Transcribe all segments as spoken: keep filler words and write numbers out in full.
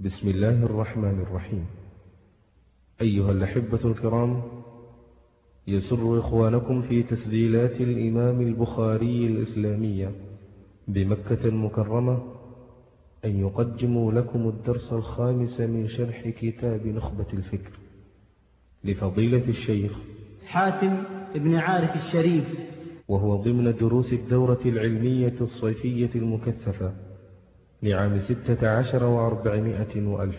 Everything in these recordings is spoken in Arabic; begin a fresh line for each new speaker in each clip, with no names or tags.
بسم الله الرحمن الرحيم. أيها الأحبة الكرام، يسر إخوانكم في تسجيلات الإمام البخاري الإسلامية بمكة المكرمة أن يقدموا لكم الدرس الخامس من شرح كتاب نخبة الفكر لفضيلة الشيخ
حاتم بن عارف الشريف،
وهو ضمن دروس الدورة العلمية الصيفية المكثفة لعام ستة عشر وأربعمائة وألف،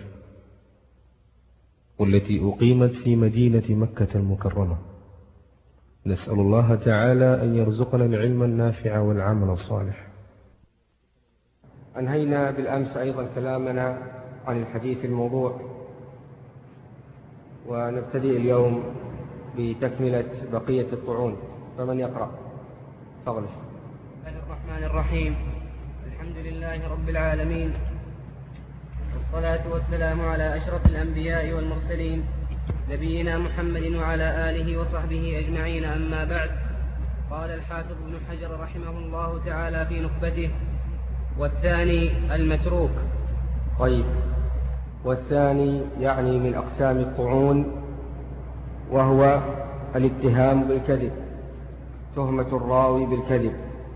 والتي أقيمت في مدينة مكة المكرمة. نسأل الله تعالى أن يرزقنا العلم النافع والعمل الصالح.
أنهينا بالأمس أيضا كلامنا عن الحديث الموضوع، ونبتدئ اليوم بتكملة بقية الطعون. فمن يقرأ؟ تفضل.
بسم الله الرحمن الرحيم. الحمد لله رب العالمين، والصلاة والسلام على أشرف الأنبياء والمرسلين نبينا محمد وعلى آله وصحبه أجمعين، أما بعد. قال الحافظ ابن حجر رحمه الله تعالى في نخبته: والثاني المتروك.
طيب، والثاني يعني من أقسام الطعون، وهو الاتهام بالكذب، تهمة الراوي بالكذب.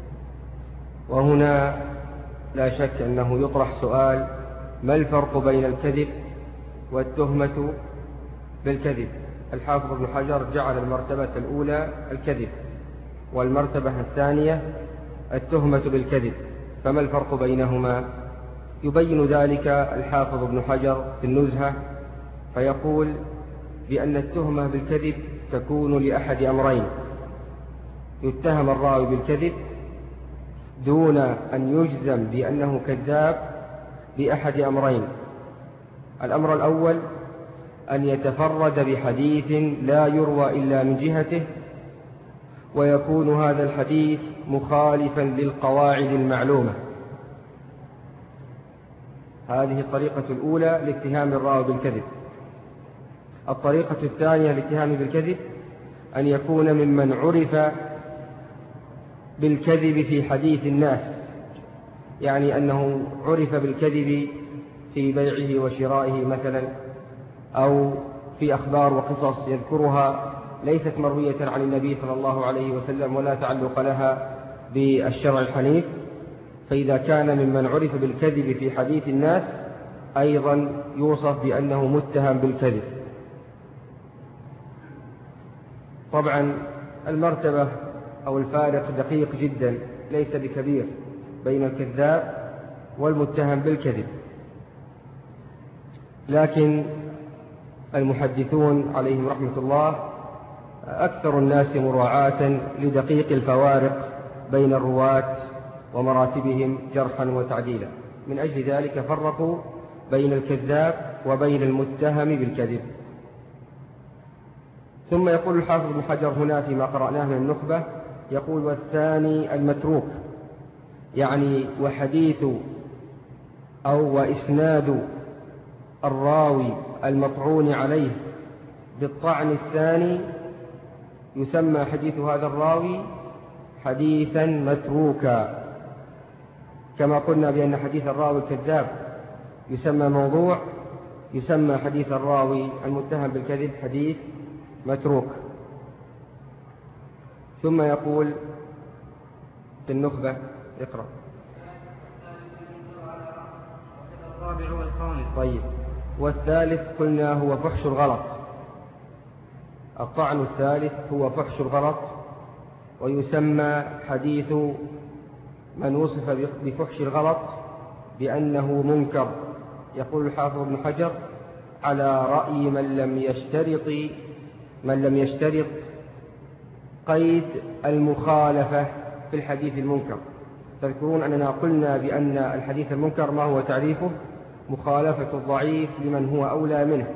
وهنا لا شك أنه يطرح سؤال: ما الفرق بين الكذب والتهمة بالكذب؟ الحافظ ابن حجر جعل المرتبة الأولى الكذب، والمرتبة الثانية التهمة بالكذب، فما الفرق بينهما؟ يبين ذلك الحافظ ابن حجر في النزهة، فيقول بأن التهمة بالكذب تكون لأحد أمرين: يتهم الراوي بالكذب دون أن يجزم بأنه كذاب بأحد أمرين. الأمر الأول أن يتفرد بحديث لا يروى إلا من جهته، ويكون هذا الحديث مخالفا للقواعد المعلومة. هذه الطريقة الأولى لاتهام الراوي بالكذب. الطريقة الثانية للاتهام بالكذب أن يكون ممن عرف بالكذب في حديث الناس، يعني أنه عرف بالكذب في بيعه وشرائه مثلا، أو في أخبار وقصص يذكرها ليست مروية عن النبي صلى الله عليه وسلم ولا تعلق لها بالشرع الحنيف. فإذا كان ممن عرف بالكذب في حديث الناس أيضا يوصف بأنه متهم بالكذب. طبعا المرتبة أو الفارق دقيق جدا، ليس بكبير، بين الكذاب والمتهم بالكذب، لكن المحدثون عليهم رحمة الله أكثر الناس مراعاة لدقيق الفوارق بين الرواة ومراتبهم جرحا وتعديلا، من أجل ذلك فرقوا بين الكذاب وبين المتهم بالكذب. ثم يقول الحافظ ابن حجر هنا فيما قرأناه من النخبة، يقول: والثاني المتروك، يعني وحديث أو وإسناد الراوي المطعون عليه بالطعن الثاني يسمى حديث هذا الراوي حديثا متروكا، كما قلنا بأن حديث الراوي الكذاب يسمى موضوع، يسمى حديث الراوي المتهم بالكذب حديث متروك. ثم يقول في النخبة: اقرأ.
الرابع والخامس.
طيب، والثالث قلنا هو فحش الغلط. الطعن الثالث هو فحش الغلط، ويسمى حديث من وصف بفحش الغلط بأنه منكر. يقول الحافظ ابن حجر: على رأي من لم يشترط من لم يشترط قيد المخالفة في الحديث المنكر. تذكرون أننا قلنا بأن الحديث المنكر ما هو تعريفه؟ مخالفة الضعيف لمن هو أولى منه.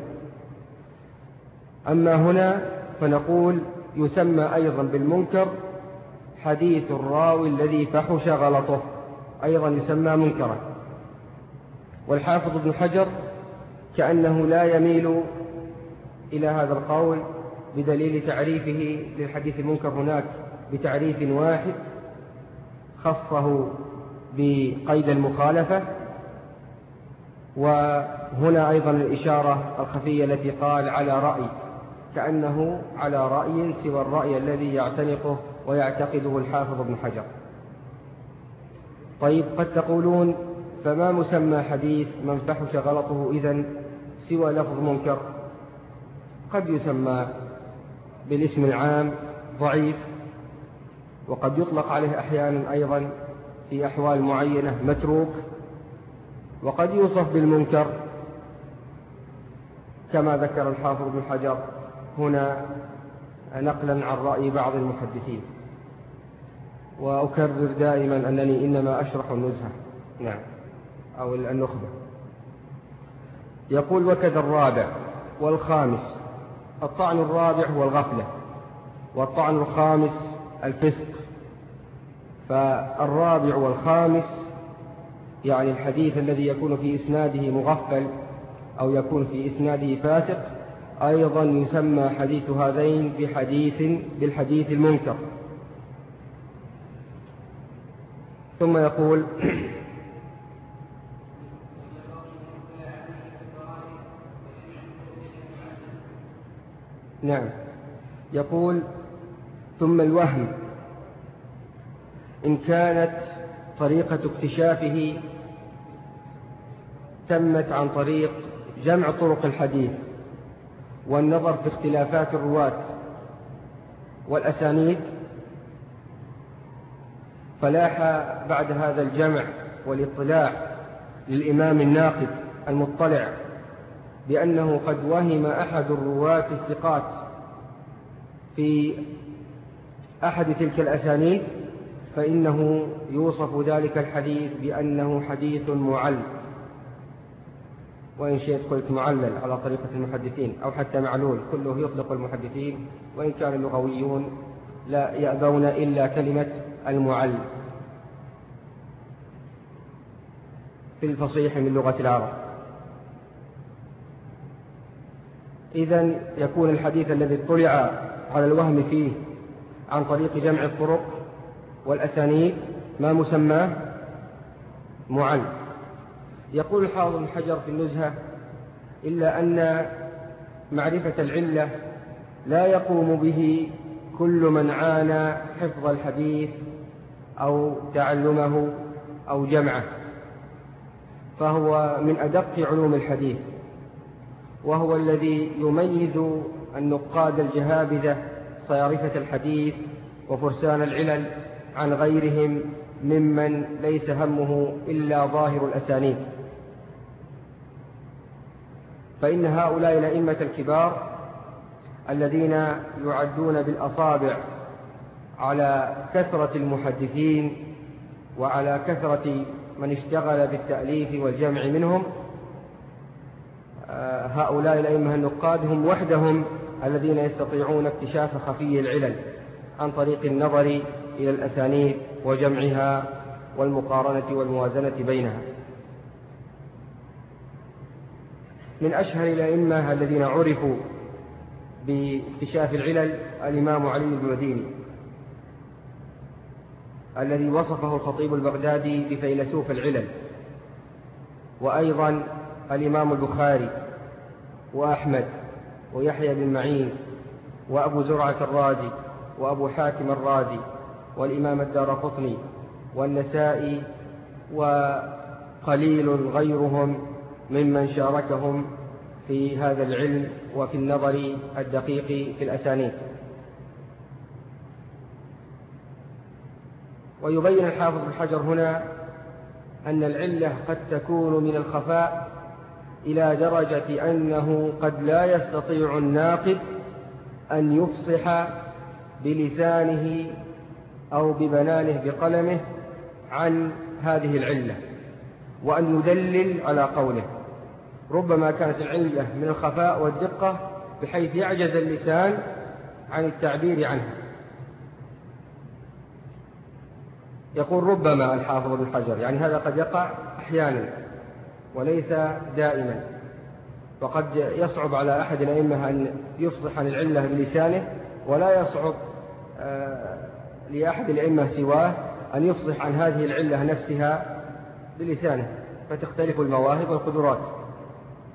أما هنا فنقول يسمى أيضا بالمنكر حديث الراوي الذي فحش غلطه، أيضا يسمى منكرا. والحافظ ابن حجر كأنه لا يميل إلى هذا القول بدليل تعريفه للحديث المنكر هناك بتعريف واحد خصه بقيد المخالفة، و وهنا أيضا الإشارة الخفية التي قال على رأي، كأنه على رأي سوى الرأي الذي يعتنقه ويعتقده الحافظ ابن حجر. طيب، قد تقولون فما مسمى حديث من فحش غلطه إذن سوى لفظ منكر؟ قد يسمى بالاسم العام ضعيف، وقد يطلق عليه أحيانا أيضا في أحوال معينة متروك، وقد يوصف بالمنكر كما ذكر الحافظ ابن حجر هنا نقلا عن رأي بعض المحدثين. وأكرر دائما أنني إنما أشرح النزهة نعم أو النخبة. يقول: وكذا الرابع والخامس. الطعن الرابع هو الغفلة، والطعن الخامس الفسق. فالرابع والخامس يعني الحديث الذي يكون في إسناده مغفل أو يكون في إسناده فاسق أيضا يسمى حديث هذين بحديث بالحديث المنكر. ثم يقول: نعم يقول: ثم الوهم إن كانت طريقة اكتشافه تمت عن طريق جمع طرق الحديث والنظر في اختلافات الرواة والأسانيد، فلاح بعد هذا الجمع والاطلاع للإمام الناقد المطلع بأنه قد وهم أحد الرواة الثقات في أحد تلك الأسانيد، فإنه يوصف ذلك الحديث بأنه حديث معل، وإن شئت قلت معلل على طريقة المحدثين، أو حتى معلول، كله يطلق المحدثين، وإن كان اللغويون لا يأبون إلا كلمة المعل في الفصيح من لغة العرب. إذن يكون الحديث الذي اطلع على الوهم فيه عن طريق جمع الطرق والأسانيد ما مسماه معل. يقول الحافظ ابن حجر في النزهة: إلا أن معرفة العلة لا يقوم به كل من عانى حفظ الحديث أو تعلمه أو جمعه، فهو من أدق علوم الحديث، وهو الذي يميز النقاد الجهابذة صيارفة الحديث وفرسان العلل عن غيرهم ممن ليس همه إلا ظاهر الأسانيد. فإن هؤلاء الأئمة الكبار الذين يعدون بالأصابع على كثرة المحدثين وعلى كثرة من اشتغل بالتأليف والجمع منهم، هؤلاء الأئمة النقاد هم وحدهم الذين يستطيعون اكتشاف خفي العلل عن طريق النظر إلى الأسانيد وجمعها والمقارنة والموازنة بينها. من أشهر الأئمة الذين عرفوا باكتشاف العلل الإمام علي بن المديني، الذي وصفه الخطيب البغدادي بفيلسوف العلل، وأيضا الإمام البخاري وأحمد ويحيى بن معين وأبو زرعة الرازي وأبو حاتم الرازي والإمام الدارقطني والنسائي وقليل غيرهم ممن شاركهم في هذا العلم وفي النظر الدقيق في الأسانيد. ويبين الحافظ بن حجر هنا أن العلة قد تكون من الخفاء إلى درجة أنه قد لا يستطيع الناقد أن يفصح بلسانه أو ببنانه بقلمه عن هذه العلة وأن يدلل على قوله. ربما كانت العلة من الخفاء والدقة بحيث يعجز اللسان عن التعبير عنها. يقول ربما الحافظ ابن حجر، يعني هذا قد يقع أحيانا وليس دائما، وقد يصعب على أحد الأئمة أن يفصح عن العلة بلسانه، ولا يصعب لأحد الأئمة سواه أن يفصح عن هذه العلة نفسها بلسانه، فتختلف المواهب والقدرات.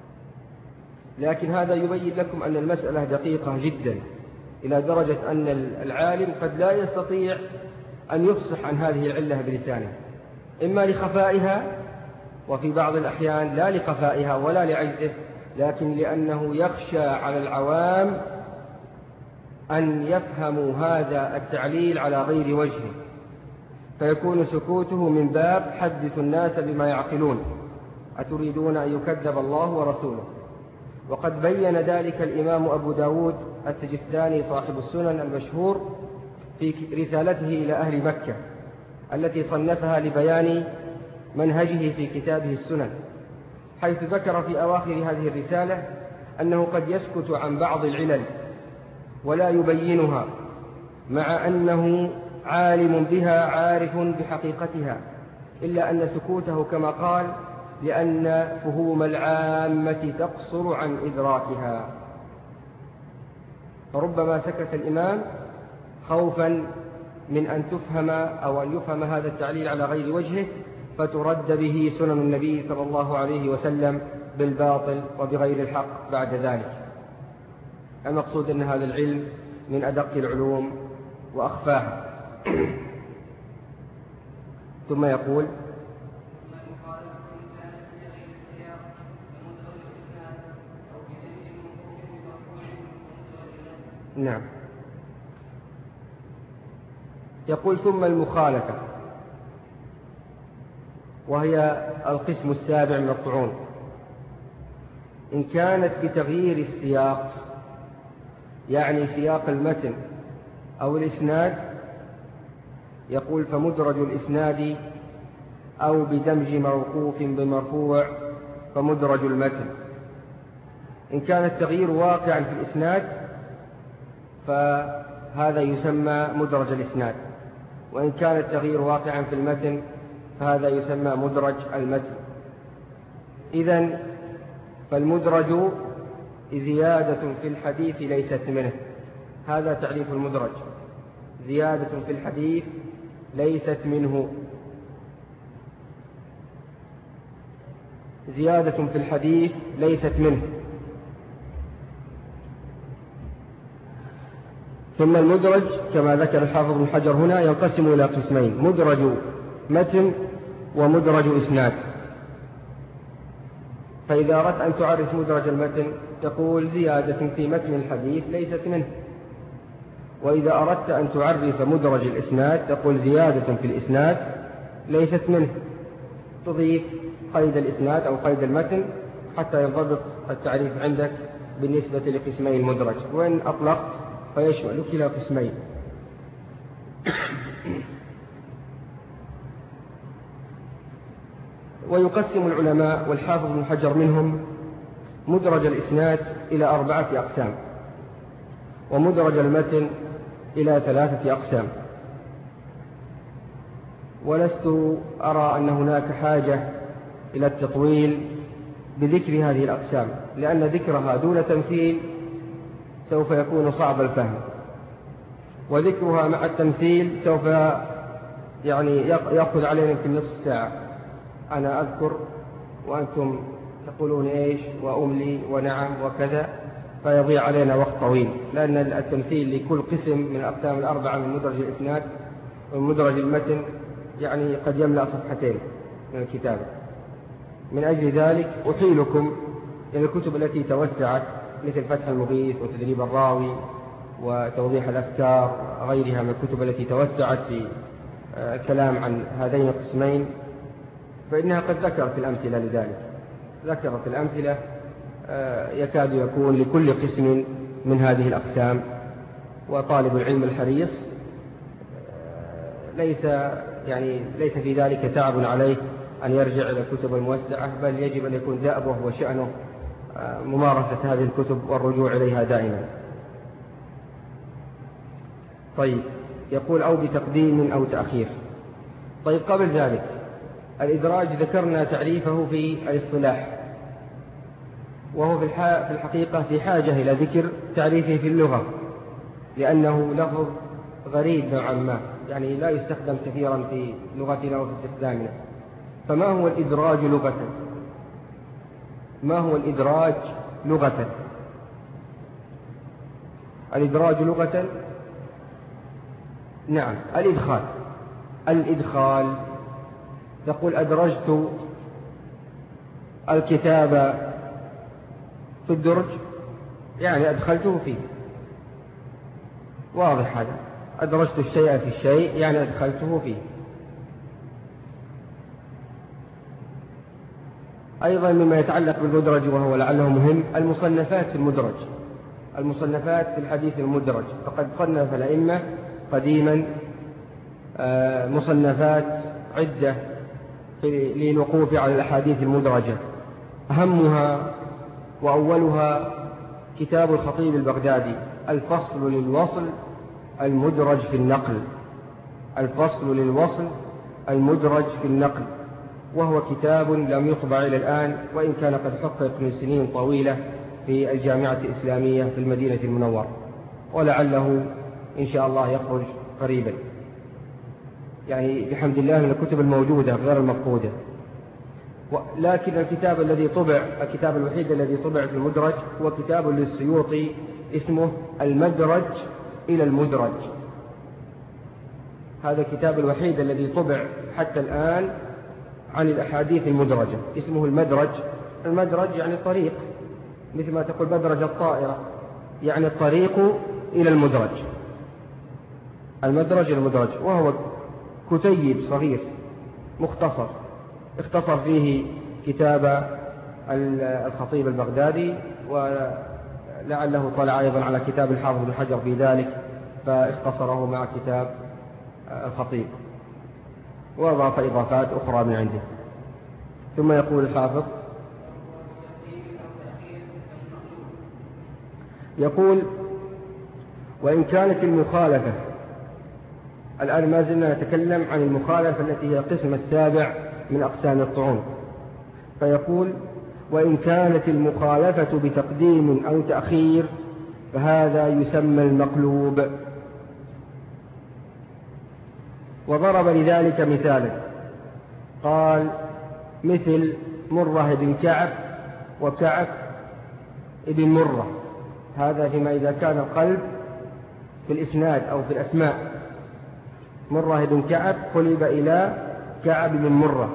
لكن هذا يبين لكم أن المسألة دقيقة جدا، إلى درجة أن العالم قد لا يستطيع أن يفصح عن هذه العلة بلسانه، إما لخفائها، وفي بعض الأحيان لا لخفائها ولا لعجزه، لكن لأنه يخشى على العوام أن يفهموا هذا التعليل على غير وجهه، فيكون سكوته من باب حدث الناس بما يعقلون، أتريدون أن يكذب الله ورسوله. وقد بين ذلك الإمام أبو داود السجستاني صاحب السنن المشهور في رسالته إلى أهل مكة التي صنفها لبيان منهجه في كتابه السنن، حيث ذكر في أواخر هذه الرسالة أنه قد يسكت عن بعض العلل ولا يبينها، مع أنه عالم بها عارف بحقيقتها، إلا أن سكوته كما قال لأن فهوم العامة تقصر عن إدراكها، فربما سكت الإمام خوفا من أن تفهم أو أن يفهم هذا التعليل على غير وجهه فترد به سنن النبي صلى الله عليه وسلم بالباطل وبغير الحق بعد ذلك. المقصود أن هذا العلم من أدق العلوم وأخفاها. ثم يقول: نعم، يقول: ثم المخالفة، وهي القسم السابع من الطعون، إن كانت بتغيير السياق، يعني سياق المتن أو الإسناد، يقول: فمدرج الإسناد، أو بدمج موقوف بمرفوع فمدرج المتن. إن كان التغيير واقعا في الإسناد فهذا يسمى مدرج الإسناد، وإن كان التغيير واقعا في المتن فهذا يسمى مدرج المتن. إذن فالمدرج زيادة في الحديث ليست منه، هذا تعريف المدرج: زيادة في الحديث ليست منه. زيادة في الحديث ليست منه. ثم المدرج كما ذكر الحافظ ابن حجر هنا ينقسم إلى قسمين: مدرج متن ومدرج إسناد. فإذا أردت أن تعرف مدرج المتن تقول: زيادة في متن الحديث ليست منه. وإذا أردت أن تعرف مدرج الإسناد تقول: زيادة في الإسناد ليست منه. تضيف قيد الإسناد أو قيد المتن حتى ينضبط التعريف عندك بالنسبة لقسمي المدرج، وإن أطلقت فيشمل كلا قسمين. ويقسم العلماء والحافظ ابن حجر منهم مدرج الإسناد إلى أربعة أقسام، ومدرج المتن إلى ثلاثة أقسام. ولست أرى أن هناك حاجة إلى التطويل بذكر هذه الأقسام، لأن ذكرها دون تمثيل سوف يكون صعب الفهم، وذكرها مع التمثيل سوف يعني يأخذ علينا في نصف ساعة. أنا أذكر وأنتم تقولون إيش وأملي ونعم وكذا، فيضيع علينا وقت طويل، لأن التمثيل لكل قسم من الأقسام الأربعة من مدرج الإسناد ومدرج المتن يعني قد يملأ صفحتين من الكتاب. من أجل ذلك أحيلكم إلى الكتب التي توسعت مثل فتح المغيث وتدريب الراوي وتوضيح الأفكار غيرها من الكتب التي توسعت في الكلام عن هذين القسمين، فإنها قد ذكرت الأمثلة لذلك. ذكرت الأمثلة يكاد يكون لكل قسم من هذه الأقسام، وطالب العلم الحريص ليس يعني ليس في ذلك تعب عليه أن يرجع إلى الكتب الموسعة، بل يجب أن يكون دأبه وشأنه ممارسة هذه الكتب والرجوع إليها دائما. طيب، يقول: أو بتقديم أو تأخير. طيب، قبل ذلك الإدراج ذكرنا تعريفه في الاصطلاح، وهو في الحقيقة في حاجة إلى ذكر تعريفه في اللغة، لأنه لفظ غريب نوعا ما، يعني لا يستخدم كثيرا في لغتنا وفي استخدامنا. فما هو الإدراج لغة؟ ما هو الإدراج لغة. الإدراج لغة نعم الإدخال. الإدخال تقول أدرجت الكتاب في الدرج، يعني أدخلته فيه، واضح هذا. أدرجت الشيء في الشيء يعني أدخلته فيه. أيضا مما يتعلق بالمدرج وهو لعله مهم المصنفات في المدرج، المصنفات في الحديث المدرج. فقد صنف الأئمة قديما مصنفات عدة للوقوف على الأحاديث المدرجة. أهمها وأولها كتاب الخطيب البغدادي الفصل للوصل المدرج في النقل، الفصل للوصل المدرج في النقل، وهو كتاب لم يطبع إلى الآن، وإن كان قد حقق من سنين طويلة في الجامعة الإسلامية في المدينة المنورة، ولعله إن شاء الله يخرج قريبا، يعني بحمد الله من الكتب الموجودة غير المفقودة. لكن الكتاب الذي طبع، الكتاب الوحيد الذي طبع في المدرج هو كتاب للسيوطي اسمه المدرج إلى المدرج. هذا الكتاب الوحيد الذي طبع حتى الآن عن الأحاديث المدرجة، اسمه المدرج. المدرج يعني الطريق، مثل ما تقول مدرج الطائرة، يعني الطريق إلى المدرج، المدرج إلى المدرج. وهو كتيب صغير مختصر اختصر فيه كتاب الخطيب البغدادي، ولعله طلع أيضا على كتاب الحافظ بن حجر في ذلك فاختصره مع كتاب الخطيب، وأضاف إضافات أخرى من عنده. ثم يقول الحافظ، يقول وإن كانت المخالفة، الآن ما زلنا نتكلم عن المخالفة التي هي القسم السابع من أقسام الطعون. فيقول وإن كانت المخالفة بتقديم أو تأخير فهذا يسمى المقلوب. وضرب لذلك مثالا، قال مثل مرة بن كعب وكعب ابن مرة، هذا فيما إذا كان القلب في الإسناد أو في الأسماء. مرة بن كعب قلب إلى كعب بن مرة.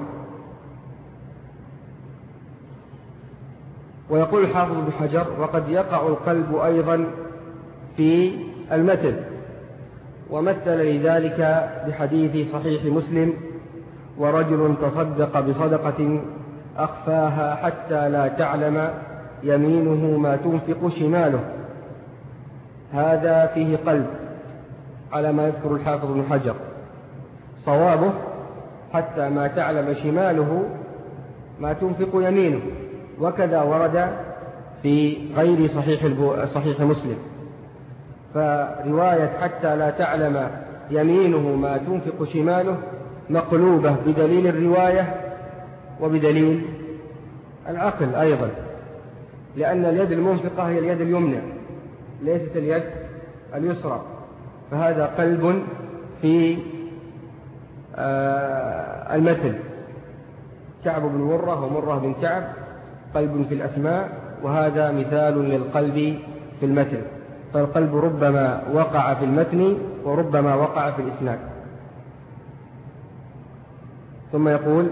ويقول الحافظ بن حجر وقد يقع القلب أيضا في المتن، ومثل لذلك بحديث صحيح مسلم ورجل تصدق بصدقة أخفاها حتى لا تعلم يمينه ما تنفق شماله، هذا فيه قلب على ما يذكر الحافظ بن حجر. صوابه حتى ما تعلم شماله ما تنفق يمينه، وكذا ورد في غير صحيح, صحيح مسلم. فرواية حتى لا تعلم يمينه ما تنفق شماله مقلوبة بدليل الرواية وبدليل العقل أيضا، لأن اليد المنفقة هي اليد اليمنى ليست اليد اليسرى. فهذا قلب في المثل، كعب بن مرة ومرة بن كعب قلب في الأسماء، وهذا مثال للقلب في المثل. فالقلب ربما وقع في المتن وربما وقع في الإسناد. ثم يقول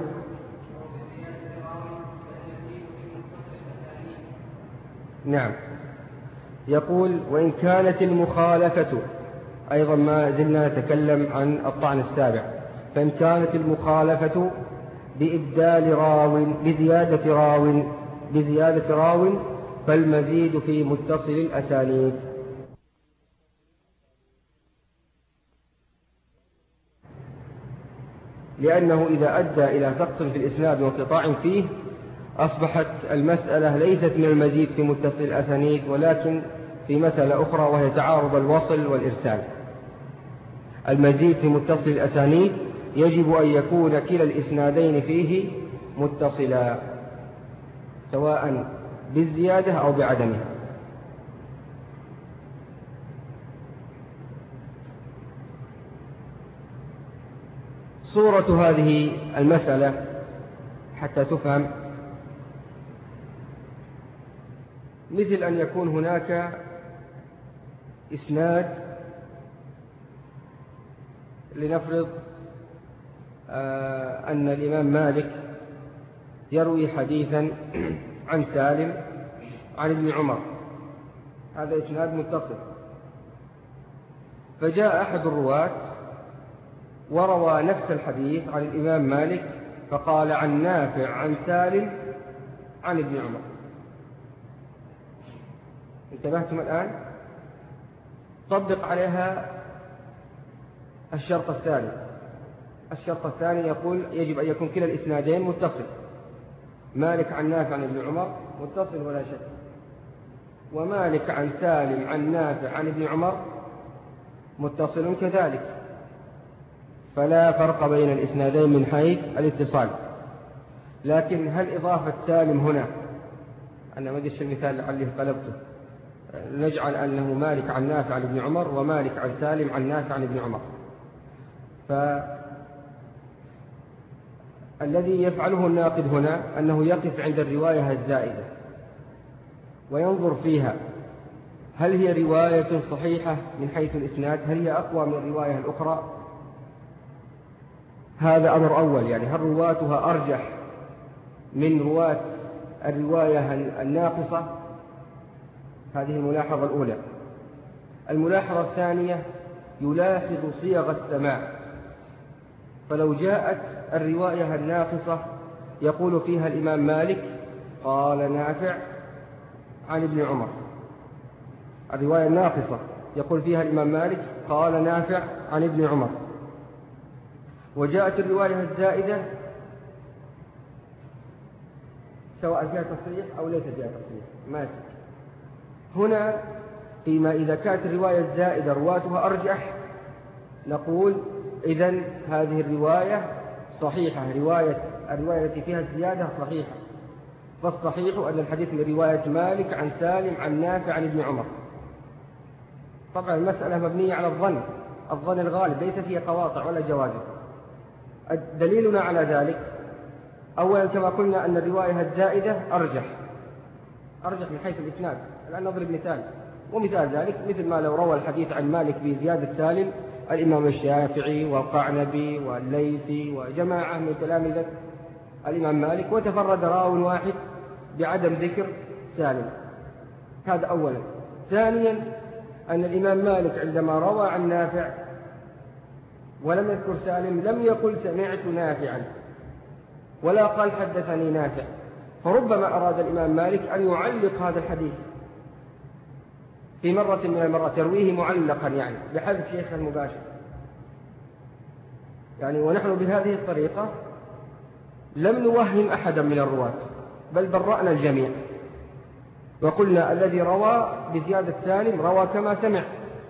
نعم، يقول وإن كانت المخالفة، أيضا ما زلنا نتكلم عن الطعن السابع، فإن كانت المخالفة بإبدال راو بزيادة راو بزيادة راو فالمزيد في متصل الأسانيد. لأنه إذا أدى إلى سقط في الإسناد وانقطاع فيه أصبحت المسألة ليست من المزيد في متصل الأسانيد، ولكن في مسألة أخرى وهي تعارض الوصل والإرسال. المزيد في متصل الأسانيد يجب أن يكون كلا الإسنادين فيه متصلا سواء بالزيادة أو بعدمها. صورة هذه المسألة حتى تفهم مثل أن يكون هناك إسناد، لنفرض آه أن الإمام مالك يروي حديثا عن سالم عن ابن عمر، هذا إسناد متصل، فجاء أحد الرواة وروى نفس الحديث عن الإمام مالك فقال عن نافع عن سالم عن ابن عمر. انتبهتم الآن؟ طبق عليها الشرط الثاني. الشرط الثاني يقول يجب أن يكون كلا الإسنادين متصل، مالك عن نافع عن ابن عمر متصل ولا شك، ومالك عن سالم عن نافع عن ابن عمر متصل كذلك، فلا فرق بين الإسنادين من حيث الاتصال. لكن هل إضافة سالم هنا، أنا ما أدري المثال لعلي قلبته، نجعل أنه مالك عن نافع عن ابن عمر ومالك عن سالم عن نافع عن ابن عمر، فالذي يفعله الناقد هنا أنه يقف عند الرواية الزائدة وينظر فيها هل هي رواية صحيحة من حيث الإسناد، هل هي أقوى من الرواية الأخرى. هذا أمر أول، يعني هل رواتها أرجح من رواة الرواية الناقصة. هذه الملاحظة الأولى. الملاحظة الثانية يلاحظ صيغ السماع، فلو جاءت الرواية الناقصة يقول فيها الإمام مالك قال نافع عن ابن عمر، الرواية الناقصة يقول فيها الإمام مالك قال نافع عن ابن عمر، وجاءت الرواية الزائدة سواء فيها تصريح أو ليس فيها تصريح مالك. هنا فيما إذا كانت الرواية الزائدة رواتها أرجح نقول إذن هذه الرواية صحيحة، رواية الرواية التي فيها الزيادة صحيحة، فالصحيح أن الحديث من رواية مالك عن سالم عن نافع عن ابن عمر. طبعا المسألة مبنية على الظن، الظن الغالب ليس فيه قواطع ولا جوازم. دليلنا على ذلك أولا كما قلنا أن الرواية الزائدة أرجح أرجح من حيث الإسناد. الآن نضرب مثال، ومثال ذلك مثل ما لو روى الحديث عن مالك بزيادة سالم الإمام الشافعي والقعنبي والليثي وجماعة من تلامذة الإمام مالك، وتفرد راو واحد بعدم ذكر سالم، هذا أولا. ثانيا أن الإمام مالك عندما روى عن نافع ولم يذكر سالم لم يقل سمعت نافعا ولا قال حدثني نافع، فربما أراد الإمام مالك أن يعلق هذا الحديث في مرة من المرات، يرويه معلقا يعني بحذف شيخ المباشر يعني. ونحن بهذه الطريقة لم نوهم أحدا من الرواة بل برأنا الجميع، وقلنا الذي روى بزيادة سالم روى كما سمع،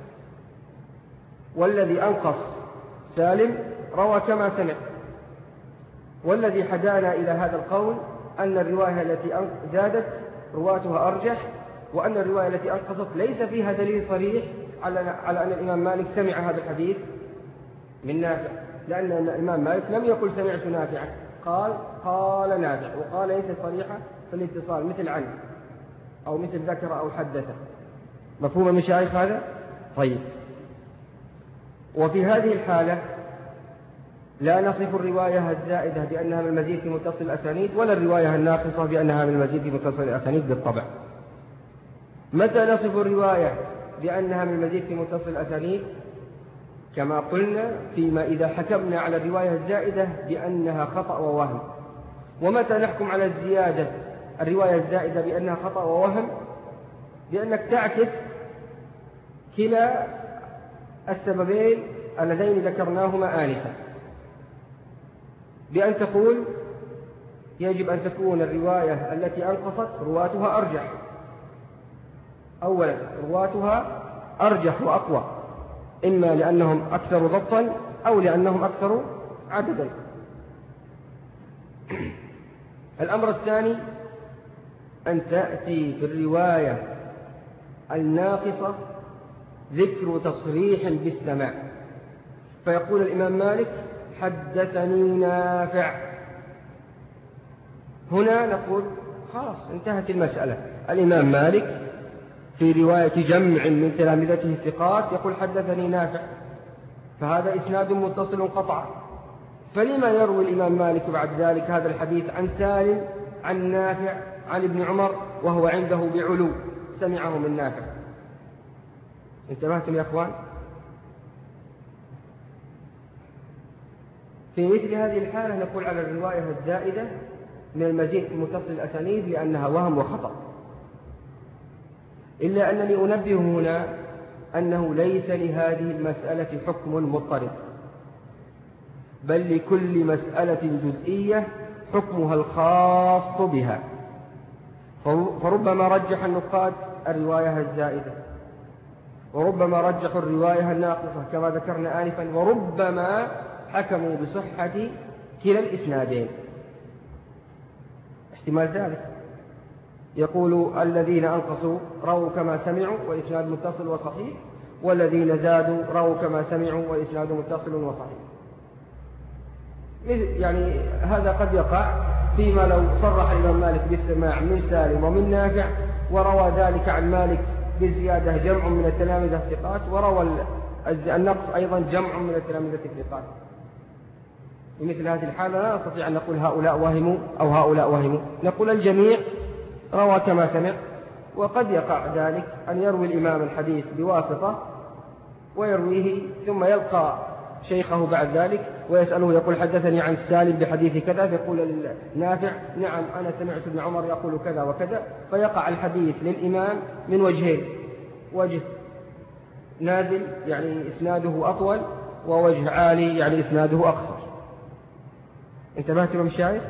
والذي أنقص سالم روى كما سمع، والذي حدانا إلى هذا القول أن الرواية التي زادت رواتها أرجح، وأن الرواية التي أنقصت ليس فيها دليل صريح على على أن الإمام مالك سمع هذا الحديث من نافع، لأن الإمام مالك لم يقل سمعت نافعا، قال قال نافع، وقال ليس صريحة في الاتصال مثل عن أو مثل ذكر أو حدث. مفهوم المشايخ هذا؟ طيب. وفي هذه الحالة لا نصف الرواية الزائدة بأنها من المزيد في متصل الأسانيد، ولا الرواية الناقصة بأنها من المزيد في متصل الأسانيد بالطبع. متى نصف الرواية بأنها من المزيد في متصل الأسانيد؟ كما قلنا فيما إذا حكمنا على الرواية الزائدة بأنها خطأ ووهم. ومتى نحكم على الزيادة الرواية الزائدة بأنها خطأ ووهم؟ بأنك تعكس كلا السببين اللذين ذكرناهما آنفا، بأن تقول يجب أن تكون الرواية التي أنقصت رواتها أرجح. أولا رواتها أرجح وأقوى، إما لأنهم أكثر ضبطا أو لأنهم أكثر عددا. الأمر الثاني أن تأتي في الرواية الناقصة ذكر تصريح بالسماع، فيقول الإمام مالك حدثني نافع، هنا نقول خلاص انتهت المسألة، الإمام مالك في رواية جمع من تلامذته الثقات يقول حدثني نافع، فهذا إسناد متصل قطعا. فلما يروي الإمام مالك بعد ذلك هذا الحديث عن سالم عن نافع عن ابن عمر وهو عنده بعلو سمعه من نافع؟ انتبهتم يا أخوان؟ في مثل هذه الحالة نقول على الرواية الزائدة من المزيد في متصل الأسانيد لأنها وهم وخطأ، إلا أنني أنبه هنا أنه ليس لهذه المسألة حكم مضطرد، بل لكل مسألة جزئية حكمها الخاص بها. فربما رجح النقاد الرواية الزائدة، وربما رجحوا الرواية الناقصة كما ذكرنا آنفا، وربما حكموا بصحة كلا الإسنادين. احتمال ذلك يقول الذين أنقصوا رووا كما سمعوا وإسناد متصل وصحيح، والذين زادوا رووا كما سمعوا وإسناد متصل وصحيح. يعني هذا قد يقع فيما لو صرح الإمام مالك بالسماع من سالم ومن نافع وروى ذلك عن مالك بالزيادة جمع من التلامذة الثقات، وروى النقص أيضا جمع من التلامذة الثقات. في مثل هذه الحالة لا نستطيع أن نقول هؤلاء وهموا أو هؤلاء وهموا، نقول الجميع روى كما سمع. وقد يقع ذلك أن يروي الإمام الحديث بواسطة ويرويه ثم يلقى شيخه بعد ذلك ويسأله يقول حدثني عن سالم بحديث كذا، فيقول النافع نعم أنا سمعت ابن عمر يقول كذا وكذا، فيقع الحديث للإمام من وجهين: وجه نازل يعني إسناده أطول، ووجه عالي يعني إسناده أقصر. انتبهتم مشايخ؟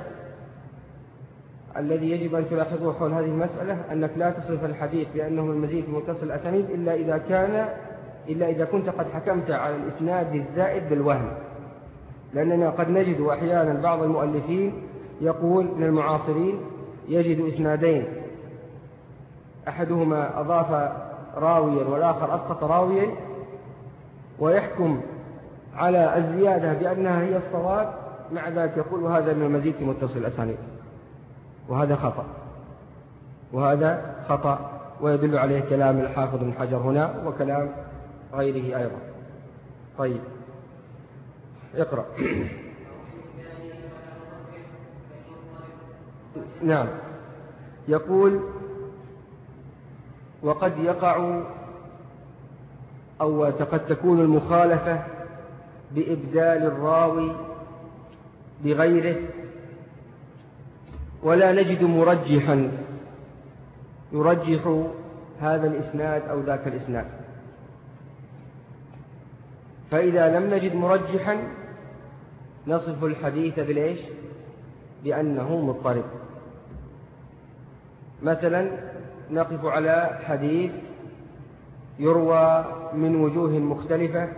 الذي يجب أن تلاحظوه حول هذه المسألة أنك لا تصرف الحديث بأنه المزيد في متصل الأسانيد إلا إذا كان إلا إذا كنت قد حكمت على الإسناد الزائد بالوهم، لأننا قد نجد أحيانا بعض المؤلفين يقول من المعاصرين يجد إسنادين أحدهما أضاف راويا والآخر أسقط راويا، ويحكم على الزيادة بأنها هي الصواب، مع ذلك يقول وهذا من المزيد في متصل الأسانيد، وهذا خطأ وهذا خطأ ويدل عليه كلام الحافظ بن حجر هنا وكلام غيره أيضا. طيب اقرأ. نعم، يقول وقد يقع أو قد تكون المخالفة بإبدال الراوي بغيره، ولا نجد مرجحا يرجح هذا الإسناد أو ذاك الإسناد. فإذا لم نجد مرجحا نصف الحديث بالإيش؟ بأنه مضطرب. مثلا نقف على حديث يروى من وجوه مختلفة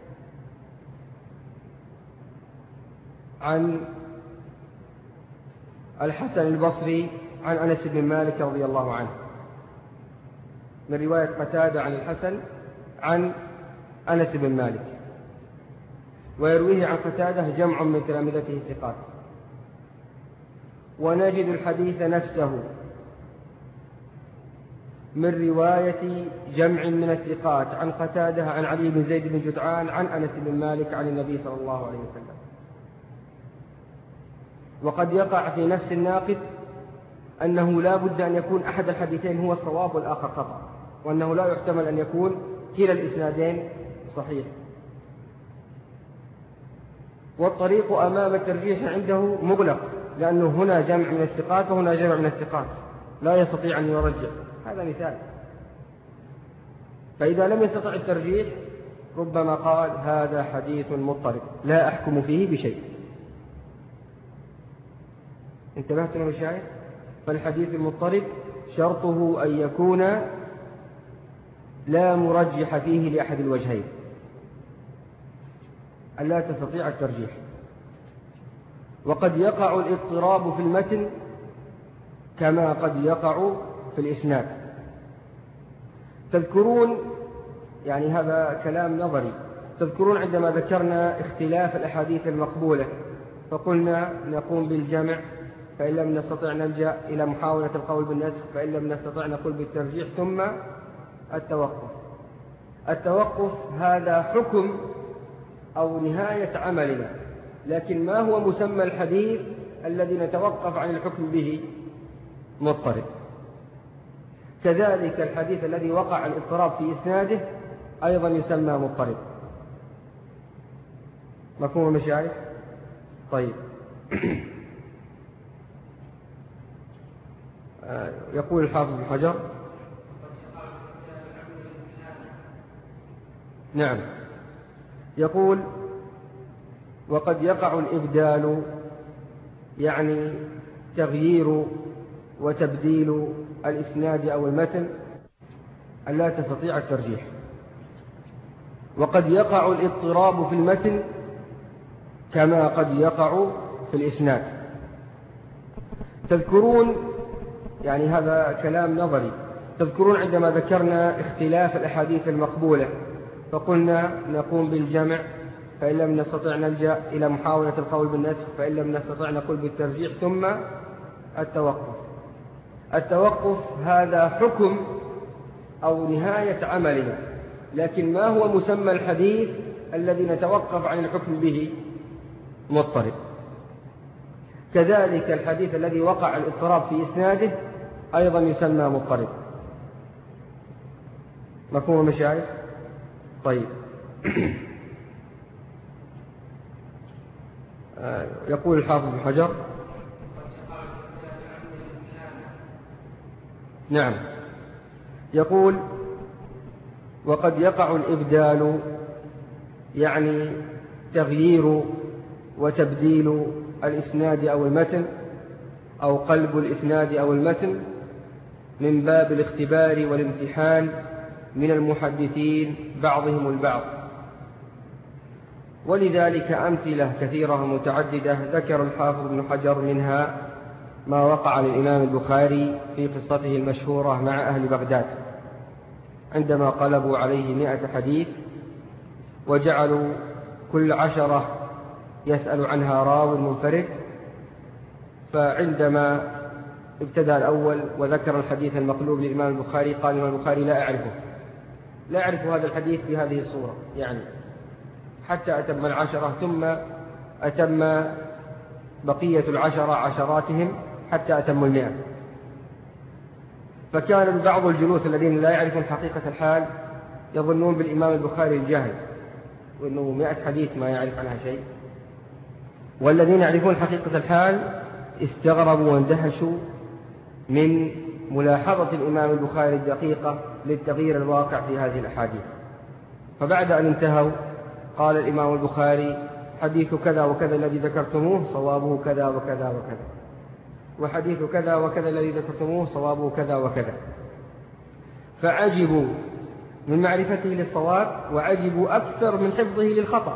عن الحسن البصري عن أنس بن مالك رضي الله عنه، من رواية قتادة عن الحسن عن أنس بن مالك، ويرويه عن قتادة جمع من تلامذته الثقات، ونجد الحديث نفسه من رواية جمع من الثقات عن قتادة عن علي بن زيد بن جدعان عن أنس بن مالك عن النبي صلى الله عليه وسلم. وقد يقع في نفس الناقد أنه لا بد أن يكون أحد الحديثين هو الصواب والآخر خطأ، وأنه لا يحتمل أن يكون كلا الإسنادين صحيح. والطريق أمام الترجيح عنده مغلق، لأنه هنا جمع من الثقات وهنا جمع من الثقات، لا يستطيع أن يرجح. هذا مثال. فإذا لم يستطع الترجيح ربما قال هذا حديث مضطرب لا أحكم فيه بشيء. انتبهتم مشايخ؟ فالحديث المضطرب شرطه أن يكون لا مرجح فيه لأحد الوجهين، ألا تستطيع الترجيح. وقد يقع الاضطراب في المتن كما قد يقع في الإسناد. تذكرون يعني هذا كلام نظري، تذكرون عندما ذكرنا اختلاف الأحاديث المقبولة فقلنا نقوم بالجمع فإن لم نستطع نلجأ إلى محاولة القول بالنسخ، فإن لم نستطع نقول بالترجيح، ثم التوقف. التوقف هذا حكم أو نهاية عملنا، لكن ما هو مسمى الحديث الذي نتوقف عن الحكم به؟ مضطرب. كذلك الحديث الذي وقع الاضطراب في إسناده أيضا يسمى مضطرب. مفهوم مشايخ؟ طيب. يقول الحافظ ابن حجر: نعم، يقول: وقد يقع الإبدال، يعني تغيير وتبديل الإسناد أو المتن أن لا تستطيع الترجيح. وقد يقع الاضطراب في المتن كما قد يقع في الإسناد. تذكرون، يعني هذا كلام نظري، تذكرون عندما ذكرنا اختلاف الأحاديث المقبولة فقلنا نقوم بالجمع، فإن لم نستطع نلجأ إلى محاولة القول بالنسخ، فإن لم نستطع نقول بالترجيح، ثم التوقف. التوقف هذا حكم أو نهاية عملنا، لكن ما هو مسمى الحديث الذي نتوقف عن الحكم به؟ مضطرب. كذلك الحديث الذي وقع الاضطراب في إسناده أيضا يسمى مضطرب. مفهوم مشايخ؟ طيب. يقول الحافظ ابن حجر: نعم، يقول: وقد يقع الإبدال، يعني تغيير وتبديل الإسناد أو المتن، أو قلب الإسناد أو المتن، من باب الاختبار والامتحان من المحدثين بعضهم البعض. ولذلك أمثلة كثيرة متعددة ذكر الحافظ ابن حجر، منها ما وقع للإمام البخاري في قصته المشهورة مع أهل بغداد عندما قلبوا عليه مئة حديث وجعلوا كل عشرة يسأل عنها راو منفرد. فعندما ابتدأ الأول وذكر الحديث المقلوب للإمام البخاري قال الإمام البخاري: لا أعرفه، لا أعرف هذا الحديث بهذه الصورة، يعني حتى أتم العشرة، ثم أتم بقية العشرة عشراتهم حتى أتموا المئة. فكان بعض الجلوس الذين لا يعرفون حقيقة الحال يظنون بالإمام البخاري الجاهل، وأنه مئة حديث ما يعرف عنها شيء، والذين يعرفون حقيقة الحال استغربوا واندهشوا من ملاحظة الإمام البخاري الدقيقة للتغيير الواقع في هذه الأحاديث. فبعد أن انتهوا قال الإمام البخاري: حديث كذا وكذا الذي ذكرتموه صوابه كذا وكذا وكذا، وحديث كذا وكذا الذي ذكرتموه صوابه كذا وكذا. فعجبوا من معرفته للصواب، وعجبوا أكثر من حفظه للخطأ.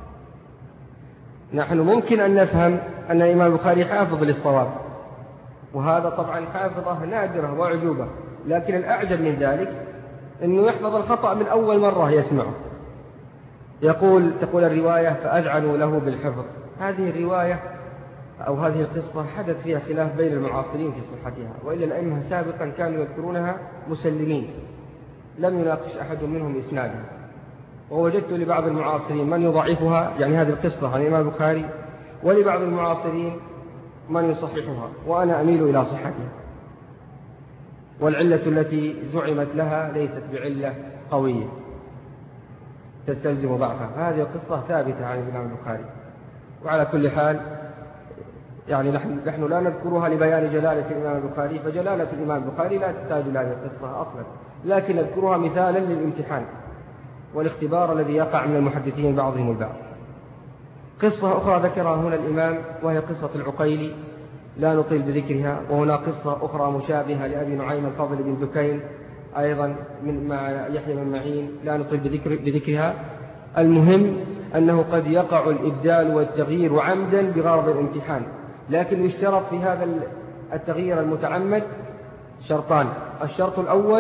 نحن ممكن أن نفهم أن الإمام البخاري حافظ للصواب، وهذا طبعا حافظة نادرة وعجوبة، لكن الأعجب من ذلك أنه يحفظ الخطأ من أول مرة يسمعه. يقول تقول الرواية: فأذعنوا له بالحفظ. هذه الرواية أو هذه القصة حدث فيها خلاف بين المعاصرين في صحتها، وإلا الأئمة سابقا كانوا يذكرونها مسلمين، لم يناقش أحد منهم إسنادها. ووجدت لبعض المعاصرين من يضعفها، يعني هذه القصة عن الإمام البخاري، ولبعض المعاصرين من يصححها، وأنا أميل إلى صحتها. والعلة التي زعمت لها ليست بعلة قوية تستلزم ضعفها. هذه القصة ثابتة عن الإمام البخاري. وعلى كل حال يعني نحن, نحن لا نذكرها لبيان جلالة الإمام البخاري، فجلالة الإمام البخاري لا تحتاج إلى هذه القصة أصلا، لكن نذكرها مثالا للامتحان والاختبار الذي يقع من المحدثين بعضهم البعض. قصة أخرى ذكرها هنا الإمام وهي قصة العقيلي، لا نطيل بذكرها. وهنا قصة أخرى مشابهة لأبي نعيم الفضل بن دكين أيضا من مع يحيى بن معين، لا نطيل بذكر بذكرها. المهم أنه قد يقع الإبدال والتغيير عمدا بغرض الامتحان، لكن يشترط في هذا التغيير المتعمد شرطان. الشرط الأول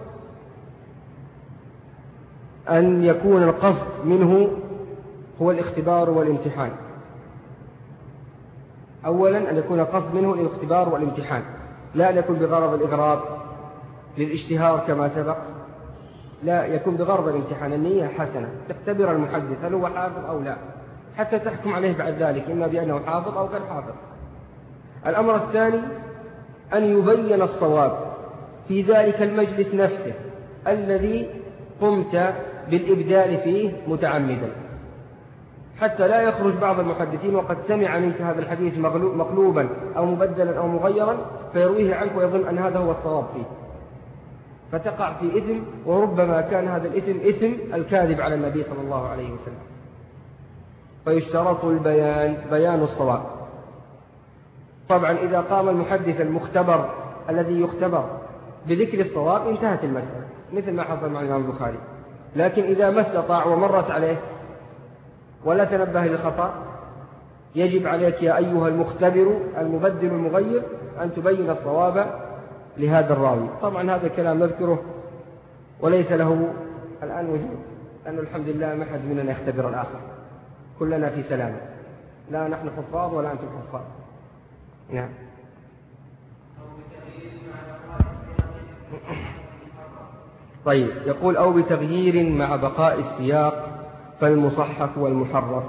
أن يكون القصد منه هو الاختبار والامتحان، أولا أن يكون قصد منه الاختبار والامتحان، لا أن يكون بغرض الإغراض للاشتهار كما سبق، لا يكون بغرض الامتحان. النية حسنة، تختبر المحدث هل هو حافظ أو لا، حتى تحكم عليه بعد ذلك إما بأنه حافظ أو غير حافظ. الأمر الثاني أن يبين الصواب في ذلك المجلس نفسه الذي قمت بالإبدال فيه متعمدا، حتى لا يخرج بعض المحدثين وقد سمع منك هذا الحديث مقلوبا أو مبدلا أو مغيرا فيرويه عنك ويظن أن هذا هو الصواب فيه، فتقع في إثم، وربما كان هذا الإثم إثم الكاذب على النبي صلى الله عليه وسلم. فيشترط البيان، بيان الصواب. طبعا إذا قام المحدث المختبر الذي يختبر بذكر الصواب انتهت المسألة، مثل ما حصل مع الإمام البخاري. لكن إذا ما استطاع ومرت عليه ولا تنبه للخطأ، يجب عليك يا أيها المختبر المبدل المغير أن تبين الصواب لهذا الراوي. طبعا هذا الكلام نذكره وليس له الآن وجود، لأنه الحمد لله ما حد مننا يختبر الآخر، كلنا في سلام، لا نحن حفاظ ولا أنتم حفاظ. نعم. طيب، يقول أو بتغيير مع بقاء السياق فالمصحف والمحرف.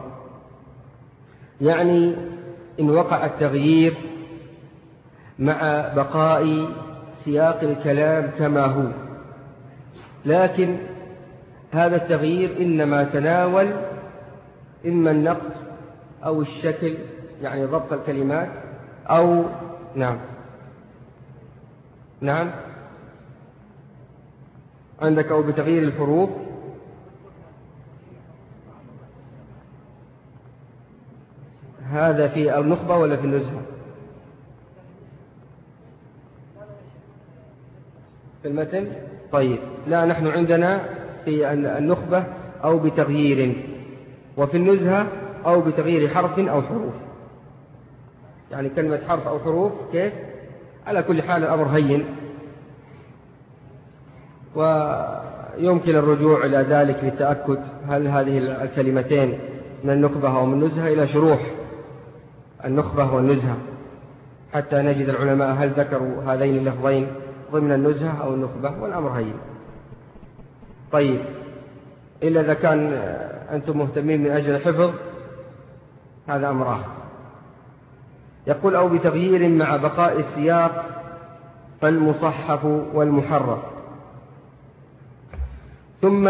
يعني إن وقع التغيير مع بقاء سياق الكلام كما هو، لكن هذا التغيير إنما تناول إما النقص أو الشكل، يعني ضبط الكلمات، أو نعم نعم عندك أو بتغيير الحروف. هذا في النخبة ولا في النزهة؟ في المتن. طيب، لا، نحن عندنا في النخبة أو بتغيير، وفي النزهة أو بتغيير حرف أو حروف، يعني كلمة حرف أو حروف كيف. على كل حال الأمر هين، ويمكن الرجوع إلى ذلك للتأكد هل هذه الكلمتين من النخبة أو من النزهة إلى شروح النخبة والنزهة، حتى نجد العلماء هل ذكروا هذين اللفظين ضمن النزهة أو النخبة، والأمر هين. طيب، إلا إذا كان أنتم مهتمين من أجل الحفظ هذا أمر آخر. يقول أو بتغيير مع بقاء السياق فالمصحف والمحرف. ثم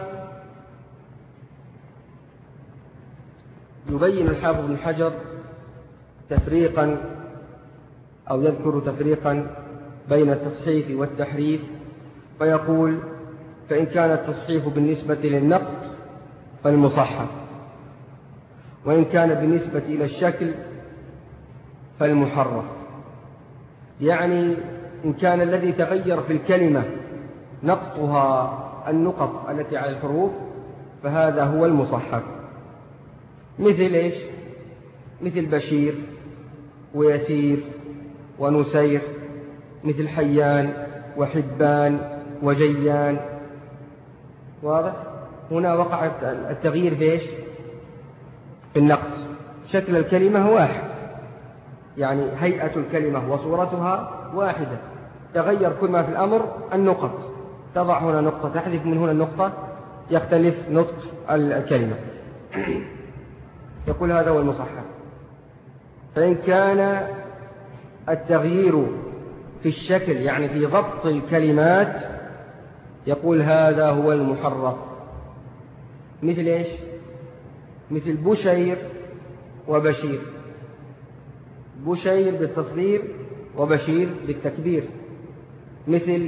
يبين الحافظ ابن حجر تفريقا أو يذكر تفريقا بين التصحيف والتحريف، فيقول فإن كان التصحيف بالنسبة للنقط فالمصحف، وإن كان بالنسبة إلى الشكل فالمحرف. يعني إن كان الذي تغير في الكلمة نقطها النقط التي على الحروف فهذا هو المصحف. مثل إيش؟ مثل بشير ويسير ونسير، مثل حيان وحبان وجيان. واضح؟ هنا وقع التغيير في إيش؟ في النقط. شكل الكلمة واحد، يعني هيئة الكلمة وصورتها واحدة، تغير كل ما في الأمر النقط، تضع هنا نقطة تحذف من هنا النقطة، يختلف نطق الكلمة. يقول هذا هو المصحف. فإن كان التغيير في الشكل يعني في ضبط الكلمات يقول هذا هو المحرف. مثل إيش؟ مثل بشير وبشير، بشير بالتصغير وبشير بالتكبير. مثل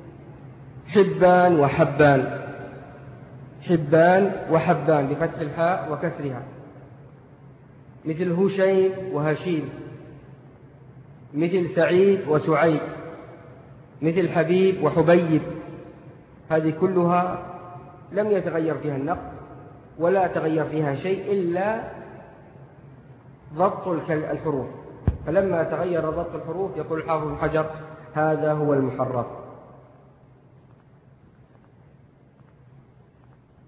حبان وحبان، حبان وحبان بفتح الحاء وكسرها. مثل هشيم وهشيم، مثل سعيد وسعيد، مثل حبيب وحبيب. هذه كلها لم يتغير فيها النقط ولا تغير فيها شيء إلا ضبط الحروف. فلما تغير ضبط الحروف يقول الحافظ ابن حجر هذا هو المحرف.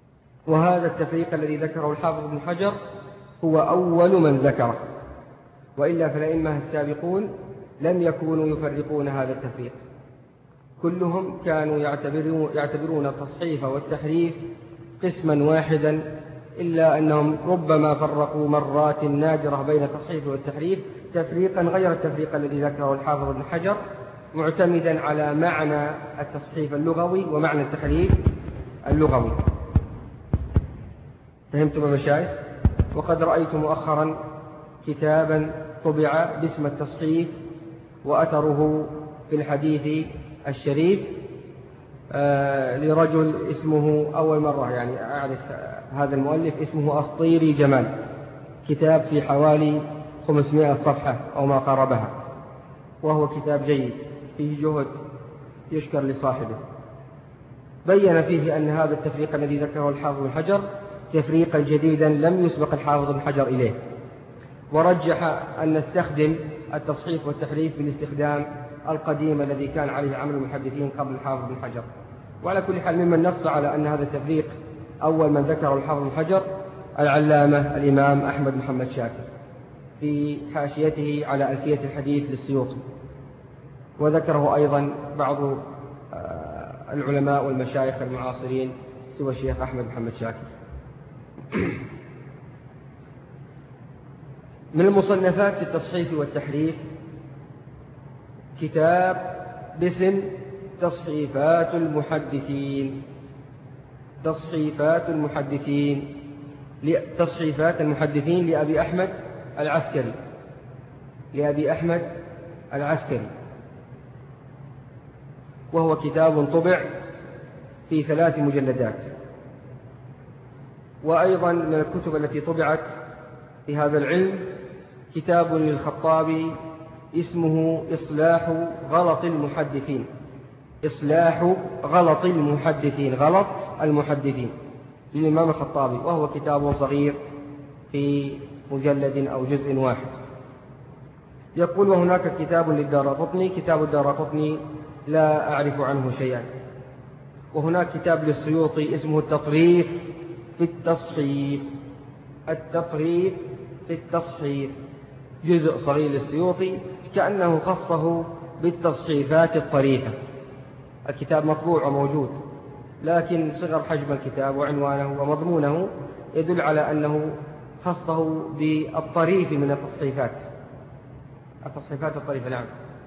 وهذا التفريق الذي ذكره الحافظ ابن حجر هو أول من ذكره، وإلا فالأئمة السابقون لم يكونوا يفرقون هذا التفريق، كلهم كانوا يعتبرون, يعتبرون التصحيف والتحريف قسما واحدا، إلا أنهم ربما فرقوا مرات نادرة بين التصحيف والتحريف تفريقا غير التفريق الذي ذكره الحافظ ابن حجر، معتمدا على معنى التصحيف اللغوي ومعنى التحريف اللغوي. فهمتم المشايخ؟ وقد رأيت مؤخرا كتابا طبع باسم التصحيف وأثره في الحديث الشريف آه لرجل اسمه أول مرة يعني أعرف هذا المؤلف، اسمه أسطيري جمال، كتاب في حوالي خمسمائة صفحة أو ما قاربها، وهو كتاب جيد فيه جهد يشكر لصاحبه. بين فيه أن هذا التفريق الذي ذكره الحافظ بن حجر تفريقا جديدا لم يسبق الحافظ بن حجر إليه، ورجح أن نستخدم التصحيف والتحريف بالاستخدام القديم الذي كان عليه عمل المحدثين قبل الحافظ بن حجر. وعلى كل حال ممن نص على أن هذا التفريق أول من ذكره الحافظ بن حجر العلامة الإمام أحمد محمد شاكر في حاشيته على ألفية الحديث للسيوطي، وذكره أيضا بعض العلماء والمشايخ المعاصرين سوى الشيخ أحمد محمد شاكر. من المصنفات في التصحيف والتحريف كتاب باسم تصحيفات المحدثين، تصحيفات المحدثين تصحيفات المحدثين لأبي أحمد العسكري لأبي أحمد العسكري وهو كتاب طبع في ثلاث مجلدات. وأيضا من الكتب التي طبعت في هذا العلم كتاب للخطابي اسمه إصلاح غلط المحدثين، إصلاح غلط المحدثين غلط المحدثين للإمام الخطابي، وهو كتاب صغير في مجلد أو جزء واحد. يقول وهناك كتاب للدارقطني، كتاب الدارقطني لا أعرف عنه شيئا. وهناك كتاب للسيوطي اسمه التطريف في التصحيف، التطريف في التصحيف، جزء صغير للسيوطي كأنه خصه بالتصحيفات الطريفة. الكتاب مطبوع وموجود، لكن صغر حجم الكتاب وعنوانه ومضمونه يدل على أنه خصه بالطريف من التصحيفات، التصحيفات الطريفة. نعم.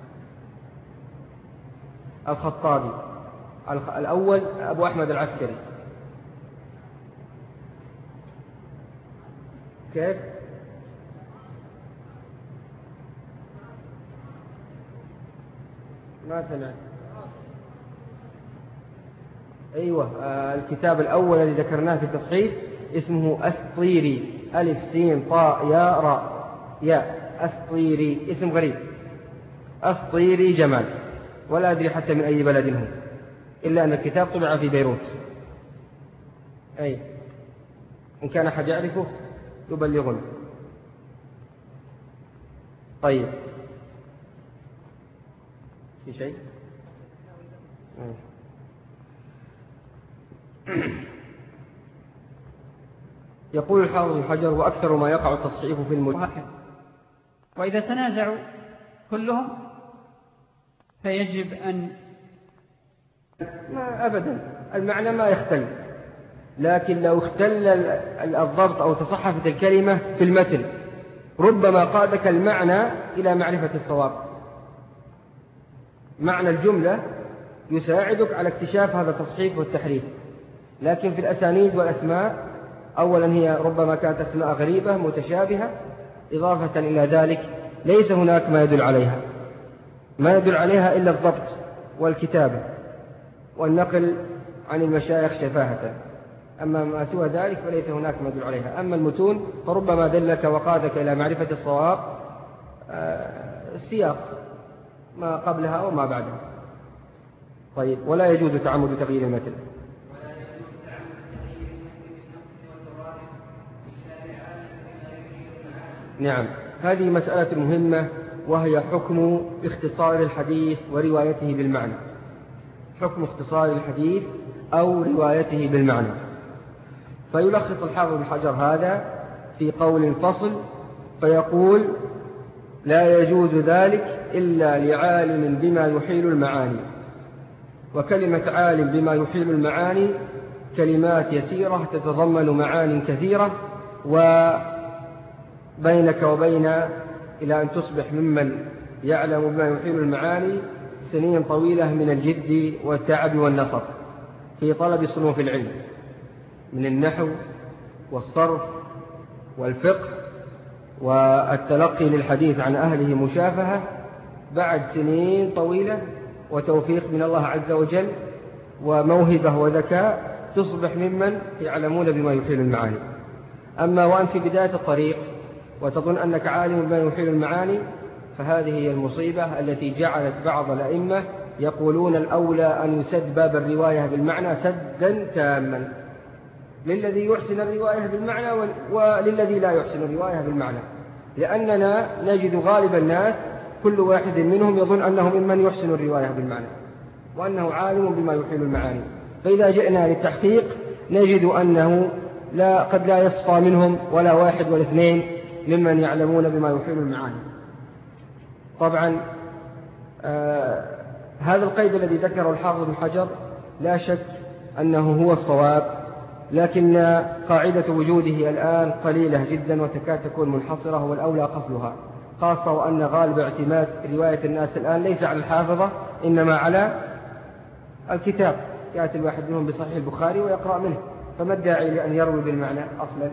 الخطابي الأول أبو أحمد العسكري. كيف؟ ما سمعت. أيوة، آه الكتاب الأول الذي ذكرناه في التصحيف اسمه أسطيري، ألف سين طاء يا راء يا، أسطيري، اسم غريب، أسطيري جمال، ولا أدري حتى من أي بلد هو، إلا أن الكتاب طبع في بيروت. أي إن كان أحد يعرفه يبلغنا. طيب، في شيء؟ يقول الحافظ بن حجر وأكثر ما يقع التصحيف في المجتمع،
وإذا تنازعوا كلهم فيجب أن
ما أبدا المعنى ما يختل، لكن لو اختل الضبط أو تصحفت الكلمة في المتن ربما قادك المعنى إلى معرفة الصواب. معنى الجملة يساعدك على اكتشاف هذا التصحيف والتحريف، لكن في الأسانيد والأسماء أولا هي ربما كانت أسماء غريبة متشابهة، إضافة إلى ذلك ليس هناك ما يدل عليها ما يدل عليها إلا الضبط والكتابة والنقل عن المشايخ شفاهة، أما ما سوى ذلك فليس هناك ما يدل عليها. أما المتون فربما دلك وقادك إلى معرفة الصواب السياق ما قبلها أو ما بعدها. طيب، ولا يجوز تعمد تغيير المتن. نعم، هذه مسألة مهمة، وهي حكم اختصار الحديث وروايته بالمعنى، حكم اختصار الحديث أو روايته بالمعنى. فيلخص الحافظ بن حجر هذا في قول فصل، فيقول لا يجوز ذلك إلا لعالم بما يحيل المعاني. وكلمة عالم بما يحيل المعاني كلمات يسيرة تتضمن معان كثيرة، وبينك وبين إلى أن تصبح ممن يعلم بما يحيل المعاني سنين طويلة من الجد والتعب والنصر في طلب صنوف العلم من النحو والصرف والفقه والتلقي للحديث عن أهله مشافهة بعد سنين طويلة وتوفيق من الله عز وجل وموهبة وذكاء تصبح ممن يعلمون بما يحيل المعاني. أما وأنت في بداية الطريق وتظن أنك عالم بما يحيل المعاني فهذه هي المصيبة التي جعلت بعض الأئمة يقولون الأولى أن يسد باب الرواية بالمعنى سدا تاما للذي يحسن الرواية بالمعنى وللذي لا يحسن الرواية بالمعنى، لأننا نجد غالب الناس كل واحد منهم يظن أنه ممن يحسن الرواية بالمعنى وأنه عالم بما يحيل المعاني، فإذا جئنا للتحقيق نجد أنه لا قد لا يصفى منهم ولا واحد ولا اثنين ممن يعلمون بما يحيل المعاني. طبعا آه هذا القيد الذي ذكره الحافظ ابن حجر لا شك أنه هو الصواب، لكن قاعدة وجوده الآن قليلة جدا وتكاد تكون منحصرة والأولى قفلها، خاصة وأن غالب اعتماد رواية الناس الآن ليس على الحافظة إنما على الكتاب، يأتي الواحد منهم بصحيح البخاري ويقرأ منه، فما الداعي لأن يروي بالمعنى أصلا؟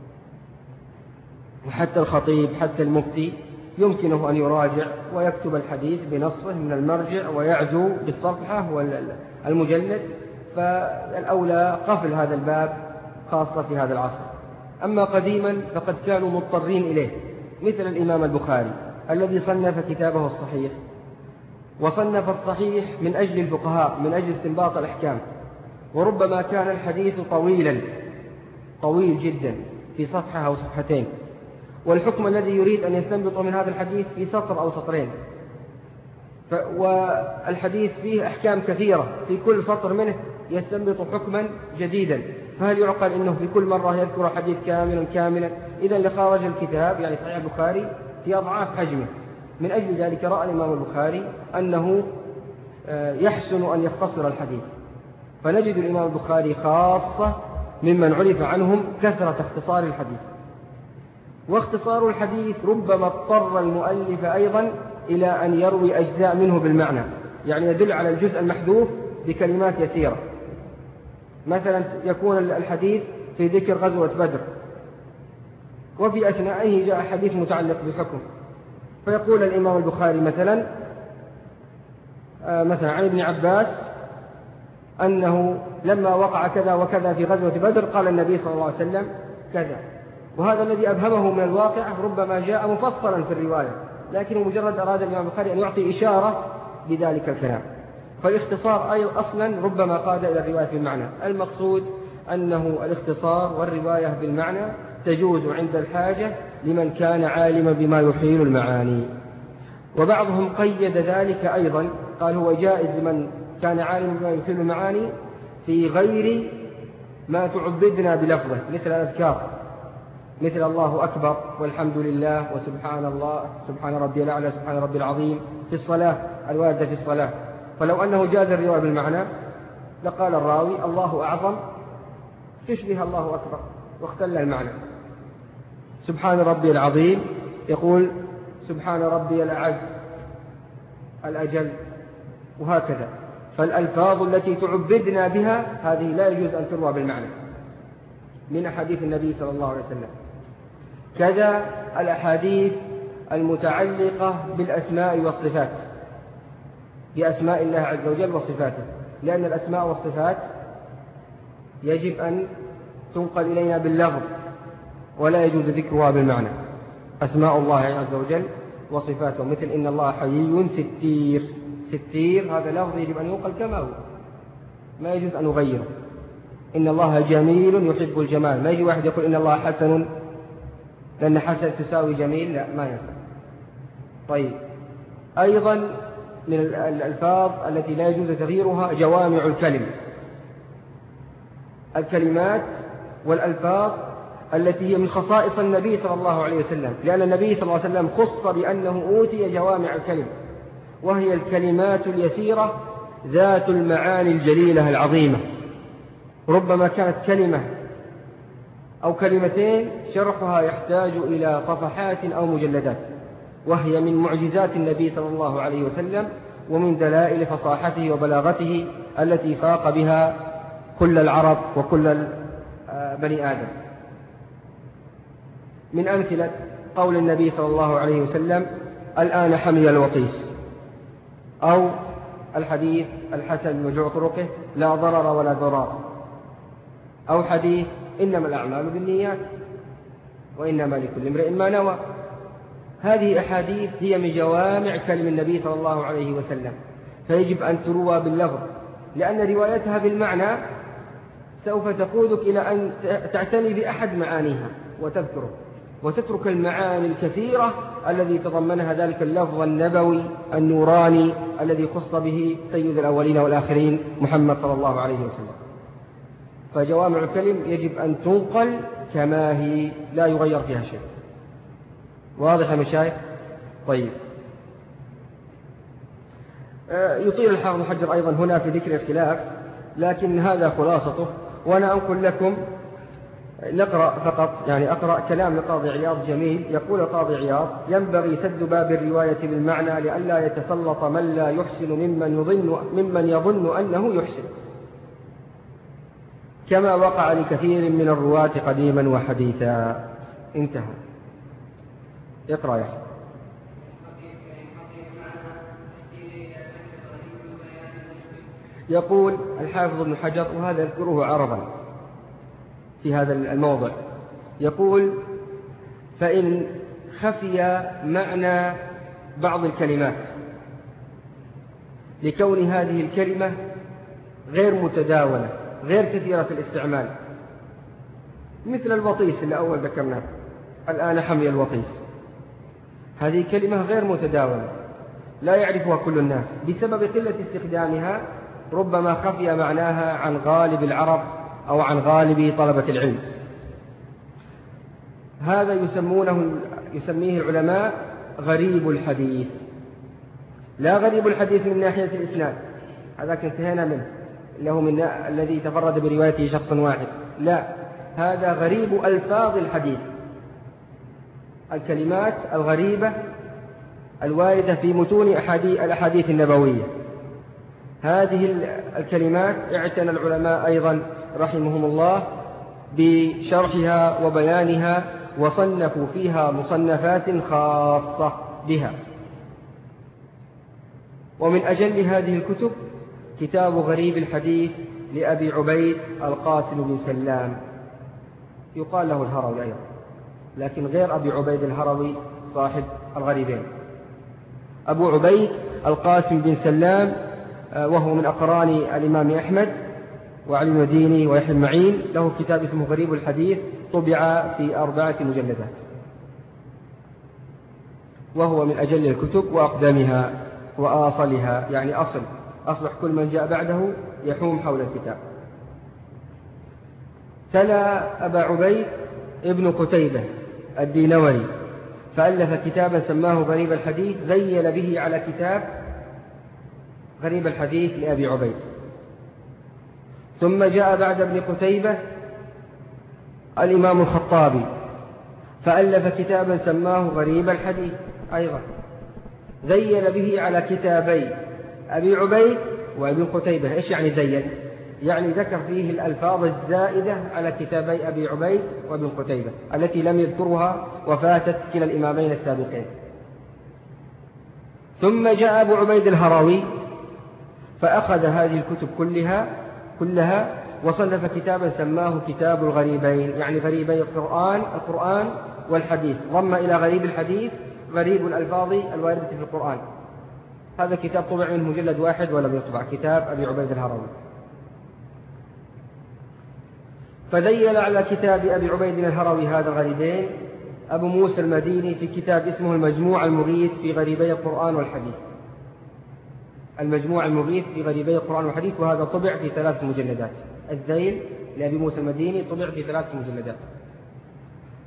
وحتى الخطيب حتى المفتي يمكنه أن يراجع ويكتب الحديث بنصه من المرجع ويعزو بالصفحة والمجلد، فالأولى قفل هذا الباب خاصة في هذا العصر. أما قديما فقد كانوا مضطرين إليه، مثل الإمام البخاري الذي صنف كتابه الصحيح، وصنف الصحيح من أجل الفقهاء من أجل استنباط الأحكام، وربما كان الحديث طويلا طويل جدا في صفحة أو صفحتين، والحكم الذي يريد أن يستنبط من هذا الحديث في سطر أو سطرين، والحديث فيه أحكام كثيرة في كل سطر منه يستنبط حكما جديدا، فهل يعقل أنه في كل مرة يذكر حديث كاملا كاملا؟ إذن لخارج الكتاب يعني صحيح البخاري في أضعاف حجمه. من أجل ذلك رأى الإمام البخاري أنه يحسن أن يختصر الحديث، فنجد الإمام البخاري خاصة ممن عرف عنهم كثرة اختصار الحديث، واختصار الحديث ربما اضطر المؤلف أيضا إلى أن يروي أجزاء منه بالمعنى، يعني يدل على الجزء المحذوف بكلمات يسيرة. مثلا يكون الحديث في ذكر غزوة بدر وفي أثنائه جاء حديث متعلق بحكم، فيقول الإمام البخاري مثلا مثلا عن ابن عباس أنه لما وقع كذا وكذا في غزوة بدر قال النبي صلى الله عليه وسلم كذا، وهذا الذي أبهمه من الواقع ربما جاء مفصلا في الرواية، لكنه مجرد أراد الإمام البخاري أن يعطي إشارة بذلك الكلام. فالاختصار أي أصلا ربما قاد إلى الرواية بالمعنى. المقصود أنه الاختصار والرواية بالمعنى تجوز عند الحاجة لمن كان عالما بما يحيل المعاني، وبعضهم قيد ذلك أيضا قال هو جائز لمن كان عالما بما يحيل المعاني في غير ما تعبدنا بلفظه، مثل الأذكار، مثل الله أكبر والحمد لله وسبحان الله سبحان ربي الأعلى سبحان ربي العظيم في الصلاة الواردة في الصلاة. فلو أنه جاز الرواية بالمعنى لقال الراوي الله أعظم تشبه الله أكبر واختل المعنى. سبحان ربي العظيم يقول سبحان ربي الأعز الأجل، وهكذا. فالألفاظ التي تعبدنا بها هذه لا يجوز أن تروى بالمعنى من أحاديث النبي صلى الله عليه وسلم. كذا الأحاديث المتعلقة بالأسماء والصفات، بأسماء الله عز وجل وصفاته، لأن الأسماء والصفات يجب أن تنقل إلينا باللفظ ولا يجوز ذكرها بالمعنى. أسماء الله عز وجل وصفاته مثل إن الله حيي ستير، ستير هذا لفظ يجب أن ينقل كما هو، ما يجوز أن نغيره. إن الله جميل يحب الجمال، ما يجي واحد يقول إن الله حسن لأن حسن تساوي جميل، لا ما ينفع. طيب أيضا من الألفاظ التي لا يجوز تغييرها جوامع الكلم، الكلمات والألفاظ التي هي من خصائص النبي صلى الله عليه وسلم، لأن النبي صلى الله عليه وسلم خص بأنه أوتي جوامع الكلم، وهي الكلمات اليسيرة ذات المعاني الجليلة العظيمة. ربما كانت كلمة أو كلمتين شرحها يحتاج إلى صفحات أو مجلدات، وهي من معجزات النبي صلى الله عليه وسلم ومن دلائل فصاحته وبلاغته التي فاق بها كل العرب وكل بني آدم. من أمثلة قول النبي صلى الله عليه وسلم: الآن حمي الوطيس، أو الحديث الحسن مجموع طرقه: لا ضرر ولا ضرار، أو حديث: إنما الأعمال بالنيات وإنما لكل امرئ ما نوى. هذه أحاديث هي من جوامع كلم النبي صلى الله عليه وسلم، فيجب أن تروى باللفظ، لأن روايتها بالمعنى سوف تقودك إلى أن تعتني بأحد معانيها وتذكره، وتترك المعاني الكثيرة الذي تضمنها ذلك اللفظ النبوي النوراني الذي خص به سيد الأولين والآخرين محمد صلى الله عليه وسلم. فجوامع الكلم يجب أن تنقل كما هي، لا يغير فيها شيء. واضح يا مشايخ؟ طيب. يطيل الحافظ ابن حجر أيضا هنا في ذكر الخلاف، لكن هذا خلاصته، وأنا أنقل لكم نقرأ فقط، يعني أقرأ كلام القاضي عياض جميل. يقول القاضي عياض: ينبغي سد باب الرواية بالمعنى لئلا يتسلط من لا يحسن ممن يظن, ممن يظن أنه يحسن، كما وقع لكثير من الرواة قديما وحديثا. انتهى. اقرأ يا أخي. يقول الحافظ ابن حجر، وهذا يذكره عرضا في هذا الموضع، يقول: فإن خفي معنى بعض الكلمات لكون هذه الكلمة غير متداولة غير كثيرة في الاستعمال، مثل الوطيس اللي أول ذكرناه، الآن حمي الوطيس، هذه كلمة غير متداولة لا يعرفها كل الناس بسبب قلة استخدامها، ربما خفي معناها عن غالب العرب أو عن غالب طلبة العلم. هذا يسمونه يسميه العلماء غريب الحديث. لا غريب الحديث من ناحية الإسناد، هذا انتهينا منه، له من الذي تفرد بروايته شخص واحد، لا، هذا غريب ألفاظ الحديث، الكلمات الغريبة الواردة في متون الأحاديث النبوية. هذه الكلمات اعتنى العلماء أيضا رحمهم الله بشرحها وبيانها، وصنفوا فيها مصنفات خاصة بها. ومن أجل هذه الكتب كتاب غريب الحديث لأبي عبيد القاسم بن سلام، يقال له الهروي أيضا، لكن غير أبي عبيد الهروي صاحب الغريبين. أبو عبيد القاسم بن سلام وهو من أقران الإمام أحمد وعلي المديني ويحيى المعين، له كتاب اسمه غريب الحديث، طبع في أربعة مجلدات، وهو من أجل الكتب وأقدمها وآصلها، يعني أصل أصلح كل من جاء بعده يحوم حول الكتاب. تلا أبا عبيد ابن قتيبة الدينوري، فألف كتابا سماه غريب الحديث، ذيل به على كتاب غريب الحديث لأبي عبيد. ثم جاء بعد ابن قتيبة الإمام الخطابي، فألف كتابا سماه غريب الحديث أيضا، ذيل به على كتابي أبي عبيد وابن قتيبة. إيش يعني ذيل؟ يعني ذكر فيه الألفاظ الزائدة على كتابي أبي عبيد وابن قتيبة التي لم يذكرها وفاتت كلا الإمامين السابقين. ثم جاء أبو عبيد الهروي فأخذ هذه الكتب كلها كلها وصنف كتابا سماه كتاب الغريبين، يعني غريبي القرآن القرآن والحديث، ضم إلى غريب الحديث غريب الألفاظ الواردة في القرآن. هذا كتاب طبع منه مجلد واحد ولم يطبع، كتاب أبي عبيد الهروي. فذيل على كتاب أبي عبيد الهروي هذا الغريبين أبو موسى المديني في كتاب اسمه المجموع المغيث في غريبي القرآن والحديث، المجموع المغيث في غريبي القرآن والحديث، وهذا طبع في ثلاث مجلدات. الذيل لأبي موسى المديني طبع في ثلاث مجلدات.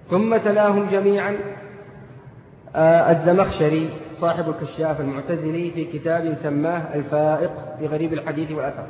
ثم تلاهم جميعا الزمخشري صاحب الكشاف المعتزلي في كتاب سماه الفائق في غريب الحديث والأثر،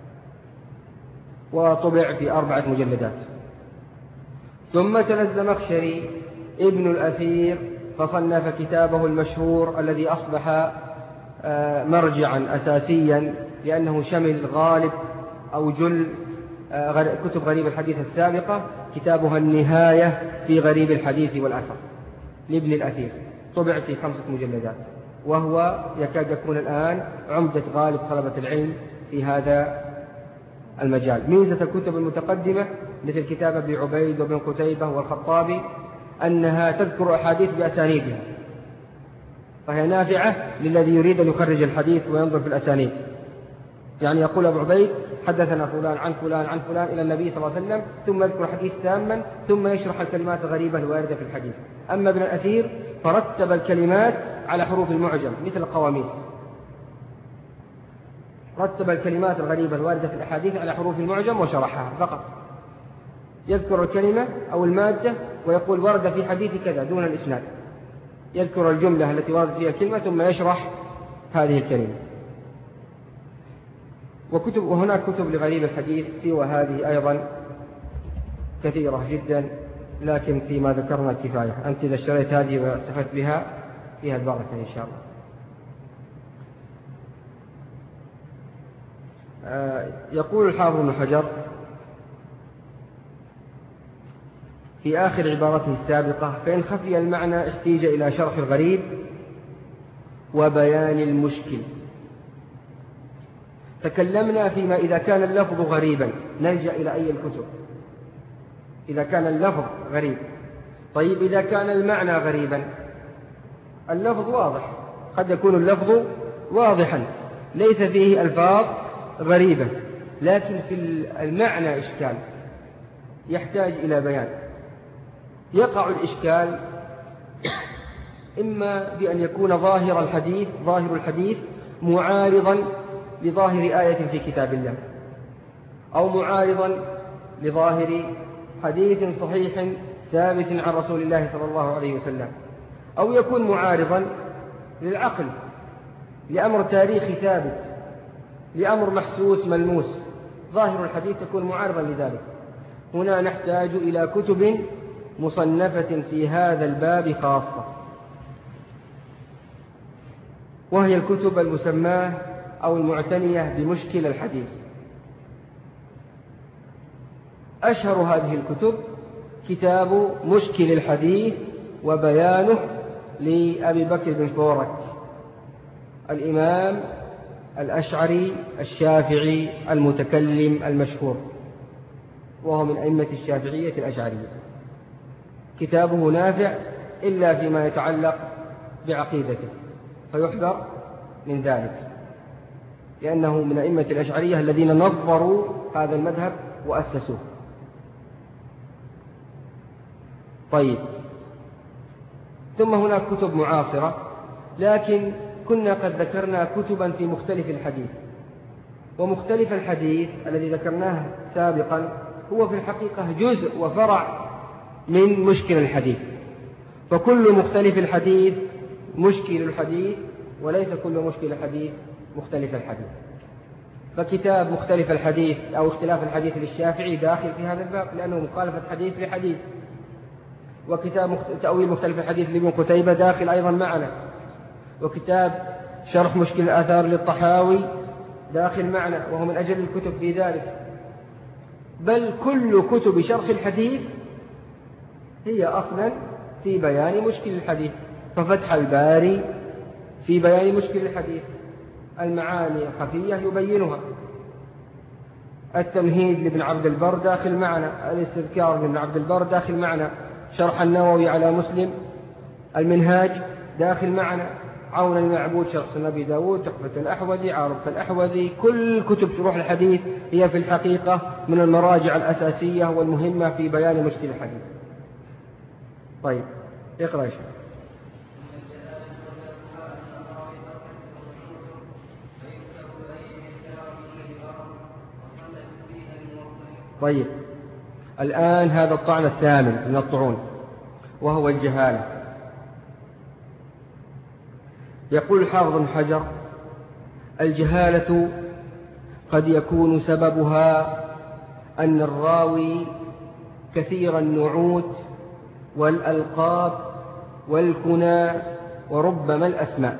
وطبع في أربعة مجلدات. ثم تلا الزمخشري ابن الأثير فصنف كتابه المشهور الذي أصبح مرجعا أساسيا لأنه شمل غالب أو جل كتب غريب الحديث السابقة، كتابها النهاية في غريب الحديث والأثر لابن الأثير، طبع في خمسة مجلدات، وهو يكاد يكون الآن عمدة غالب طلبة العلم في هذا المجال. ميزة الكتب المتقدمة مثل كتاب ابن عبيد وابن قتيبة والخطابي أنها تذكر أحاديث بأسانيدها، فهي نافعة للذي يريد أن يخرج الحديث وينظر في الأسانيد. يعني يقول أبو عبيد حدثنا فلان عن فلان عن فلان إلى النبي صلى الله عليه وسلم، ثم يذكر حديث تاما ثم يشرح الكلمات الغريبة الواردة في الحديث. أما ابن الأثير فرتب الكلمات على حروف المعجم مثل القواميس، رتب الكلمات الغريبة الواردة في الأحاديث على حروف المعجم وشرحها فقط، يذكر الكلمة أو المادة ويقول ورد في حديث كذا دون الإسناد، يذكر الجملة التي وردت فيها الكلمة ثم يشرح هذه الكلمة. وكتب وهناك كتب لغريب الحديث سوى هذه أيضا كثيرة جدا، لكن فيما ذكرنا كفاية. أنت إذا اشتريت هذه واستفدت بها فيها البركة إن شاء الله. آه يقول الحافظ ابن حجر في آخر عبارته السابقة: فإن خفي المعنى احتيج إلى شرح الغريب وبيان المشكل. تكلمنا فيما إذا كان اللفظ غريبا نلجأ إلى أي الكتب؟ إذا كان اللفظ غريب. طيب إذا كان المعنى غريبا، اللفظ واضح، قد يكون اللفظ واضحا ليس فيه ألفاظ غريبة، لكن في المعنى إشكال يحتاج إلى بيان. يقع الإشكال إما بأن يكون ظاهر الحديث ظاهر الحديث معارضا لظاهر آية في كتاب الله، أو معارضا لظاهر حديث صحيح ثابت عن رسول الله صلى الله عليه وسلم، أو يكون معارضا للعقل، لأمر تاريخي ثابت، لأمر محسوس ملموس، ظاهر الحديث يكون معارضا لذلك. هنا نحتاج إلى كتب مصنفة في هذا الباب خاصة، وهي الكتب المسماة أو المعتنية بمشكل الحديث. أشهر هذه الكتب كتاب مشكل الحديث وبيانه لأبي بكر بن فورك، الإمام الأشعري الشافعي المتكلم المشهور، وهو من أئمة الشافعية الأشعرية. كتابه نافع إلا فيما يتعلق بعقيدته، فيحذر من ذلك، لأنه من أئمة الأشعرية الذين نظروا هذا المذهب وأسسوه. طيب، ثم هناك كتب معاصرة، لكن كنا قد ذكرنا كتبا في مختلف الحديث، ومختلف الحديث الذي ذكرناه سابقا هو في الحقيقة جزء وفرع من مشكل الحديث، فكل مختلف الحديث مشكل الحديث، وليس كل مشكل الحديث مختلف الحديث. فكتاب مختلف الحديث أو اختلاف الحديث للشافعي داخل في هذا الباب لأنه مخالفة حديث لحديث، وكتاب تأويل مختلف الحديث لابن قتيبة داخل أيضا معنا، وكتاب شرح مشكل الآثار للطحاوي داخل معنا، وهو من أجل الكتب في ذلك. بل كل كتب شرح الحديث هي أصلا في بيان مشكل الحديث، ففتح الباري في بيان مشكل الحديث، المعاني الخفية يبينها، التمهيد لابن عبد البر داخل معنا، الاستذكار لابن عبد البر داخل معنا، شرح النووي على مسلم، المنهاج داخل معنا، عون المعبود شرح سنن أبي داود، تحفة الأحوذي، عارضة الأحوذي. كل كتب شروح الحديث هي في الحقيقة من المراجع الأساسية والمهمة في بيان مشكل الحديث. طيب، اقرأ يا شيخ. طيب، الآن هذا الطعن الثامن من الطعون. وهو الجهالة. يقول الحافظ ابن حجر: الجهالة قد يكون سببها أن الراوي كثير النعوت والألقاب والكنى وربما الأسماء،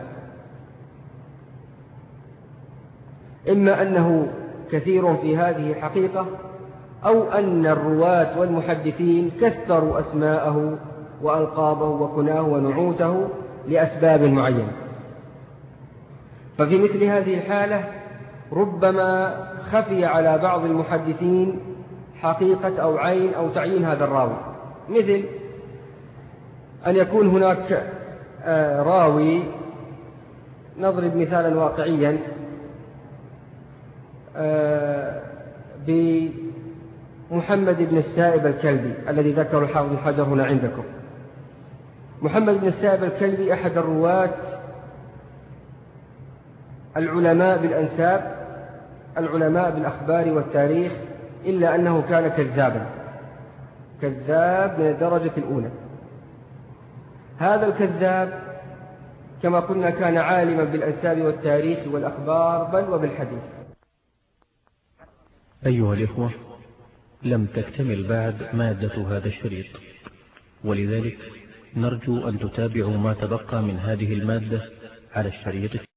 إما أنه كثير في هذه الحقيقة، أو أن الرواة والمحدثين كثروا أسماءه وألقابه وكناه ونعوته لأسباب معينة. ففي مثل هذه الحالة ربما خفي على بعض المحدثين حقيقة أو عين أو تعيين هذا الراوي، مثل أن يكون هناك راوي، نضرب مثالا واقعيا بمحمد بن السائب الكلبي الذي ذكر الحافظ بن حجر هنا عندكم. محمد بن السائب الكلبي أحد الرواة العلماء بالأنساب، العلماء بالأخبار والتاريخ، إلا أنه كان كذابا، كذاب من الدرجة الأولى. هذا الكذاب كما قلنا كان عالما بالأنساب والتاريخ والأخبار بل وبالحديث.
أيها الإخوة، لم تكتمل بعد مادة هذا الشريط، ولذلك نرجو أن تتابعوا ما تبقى من هذه المادة على الشريط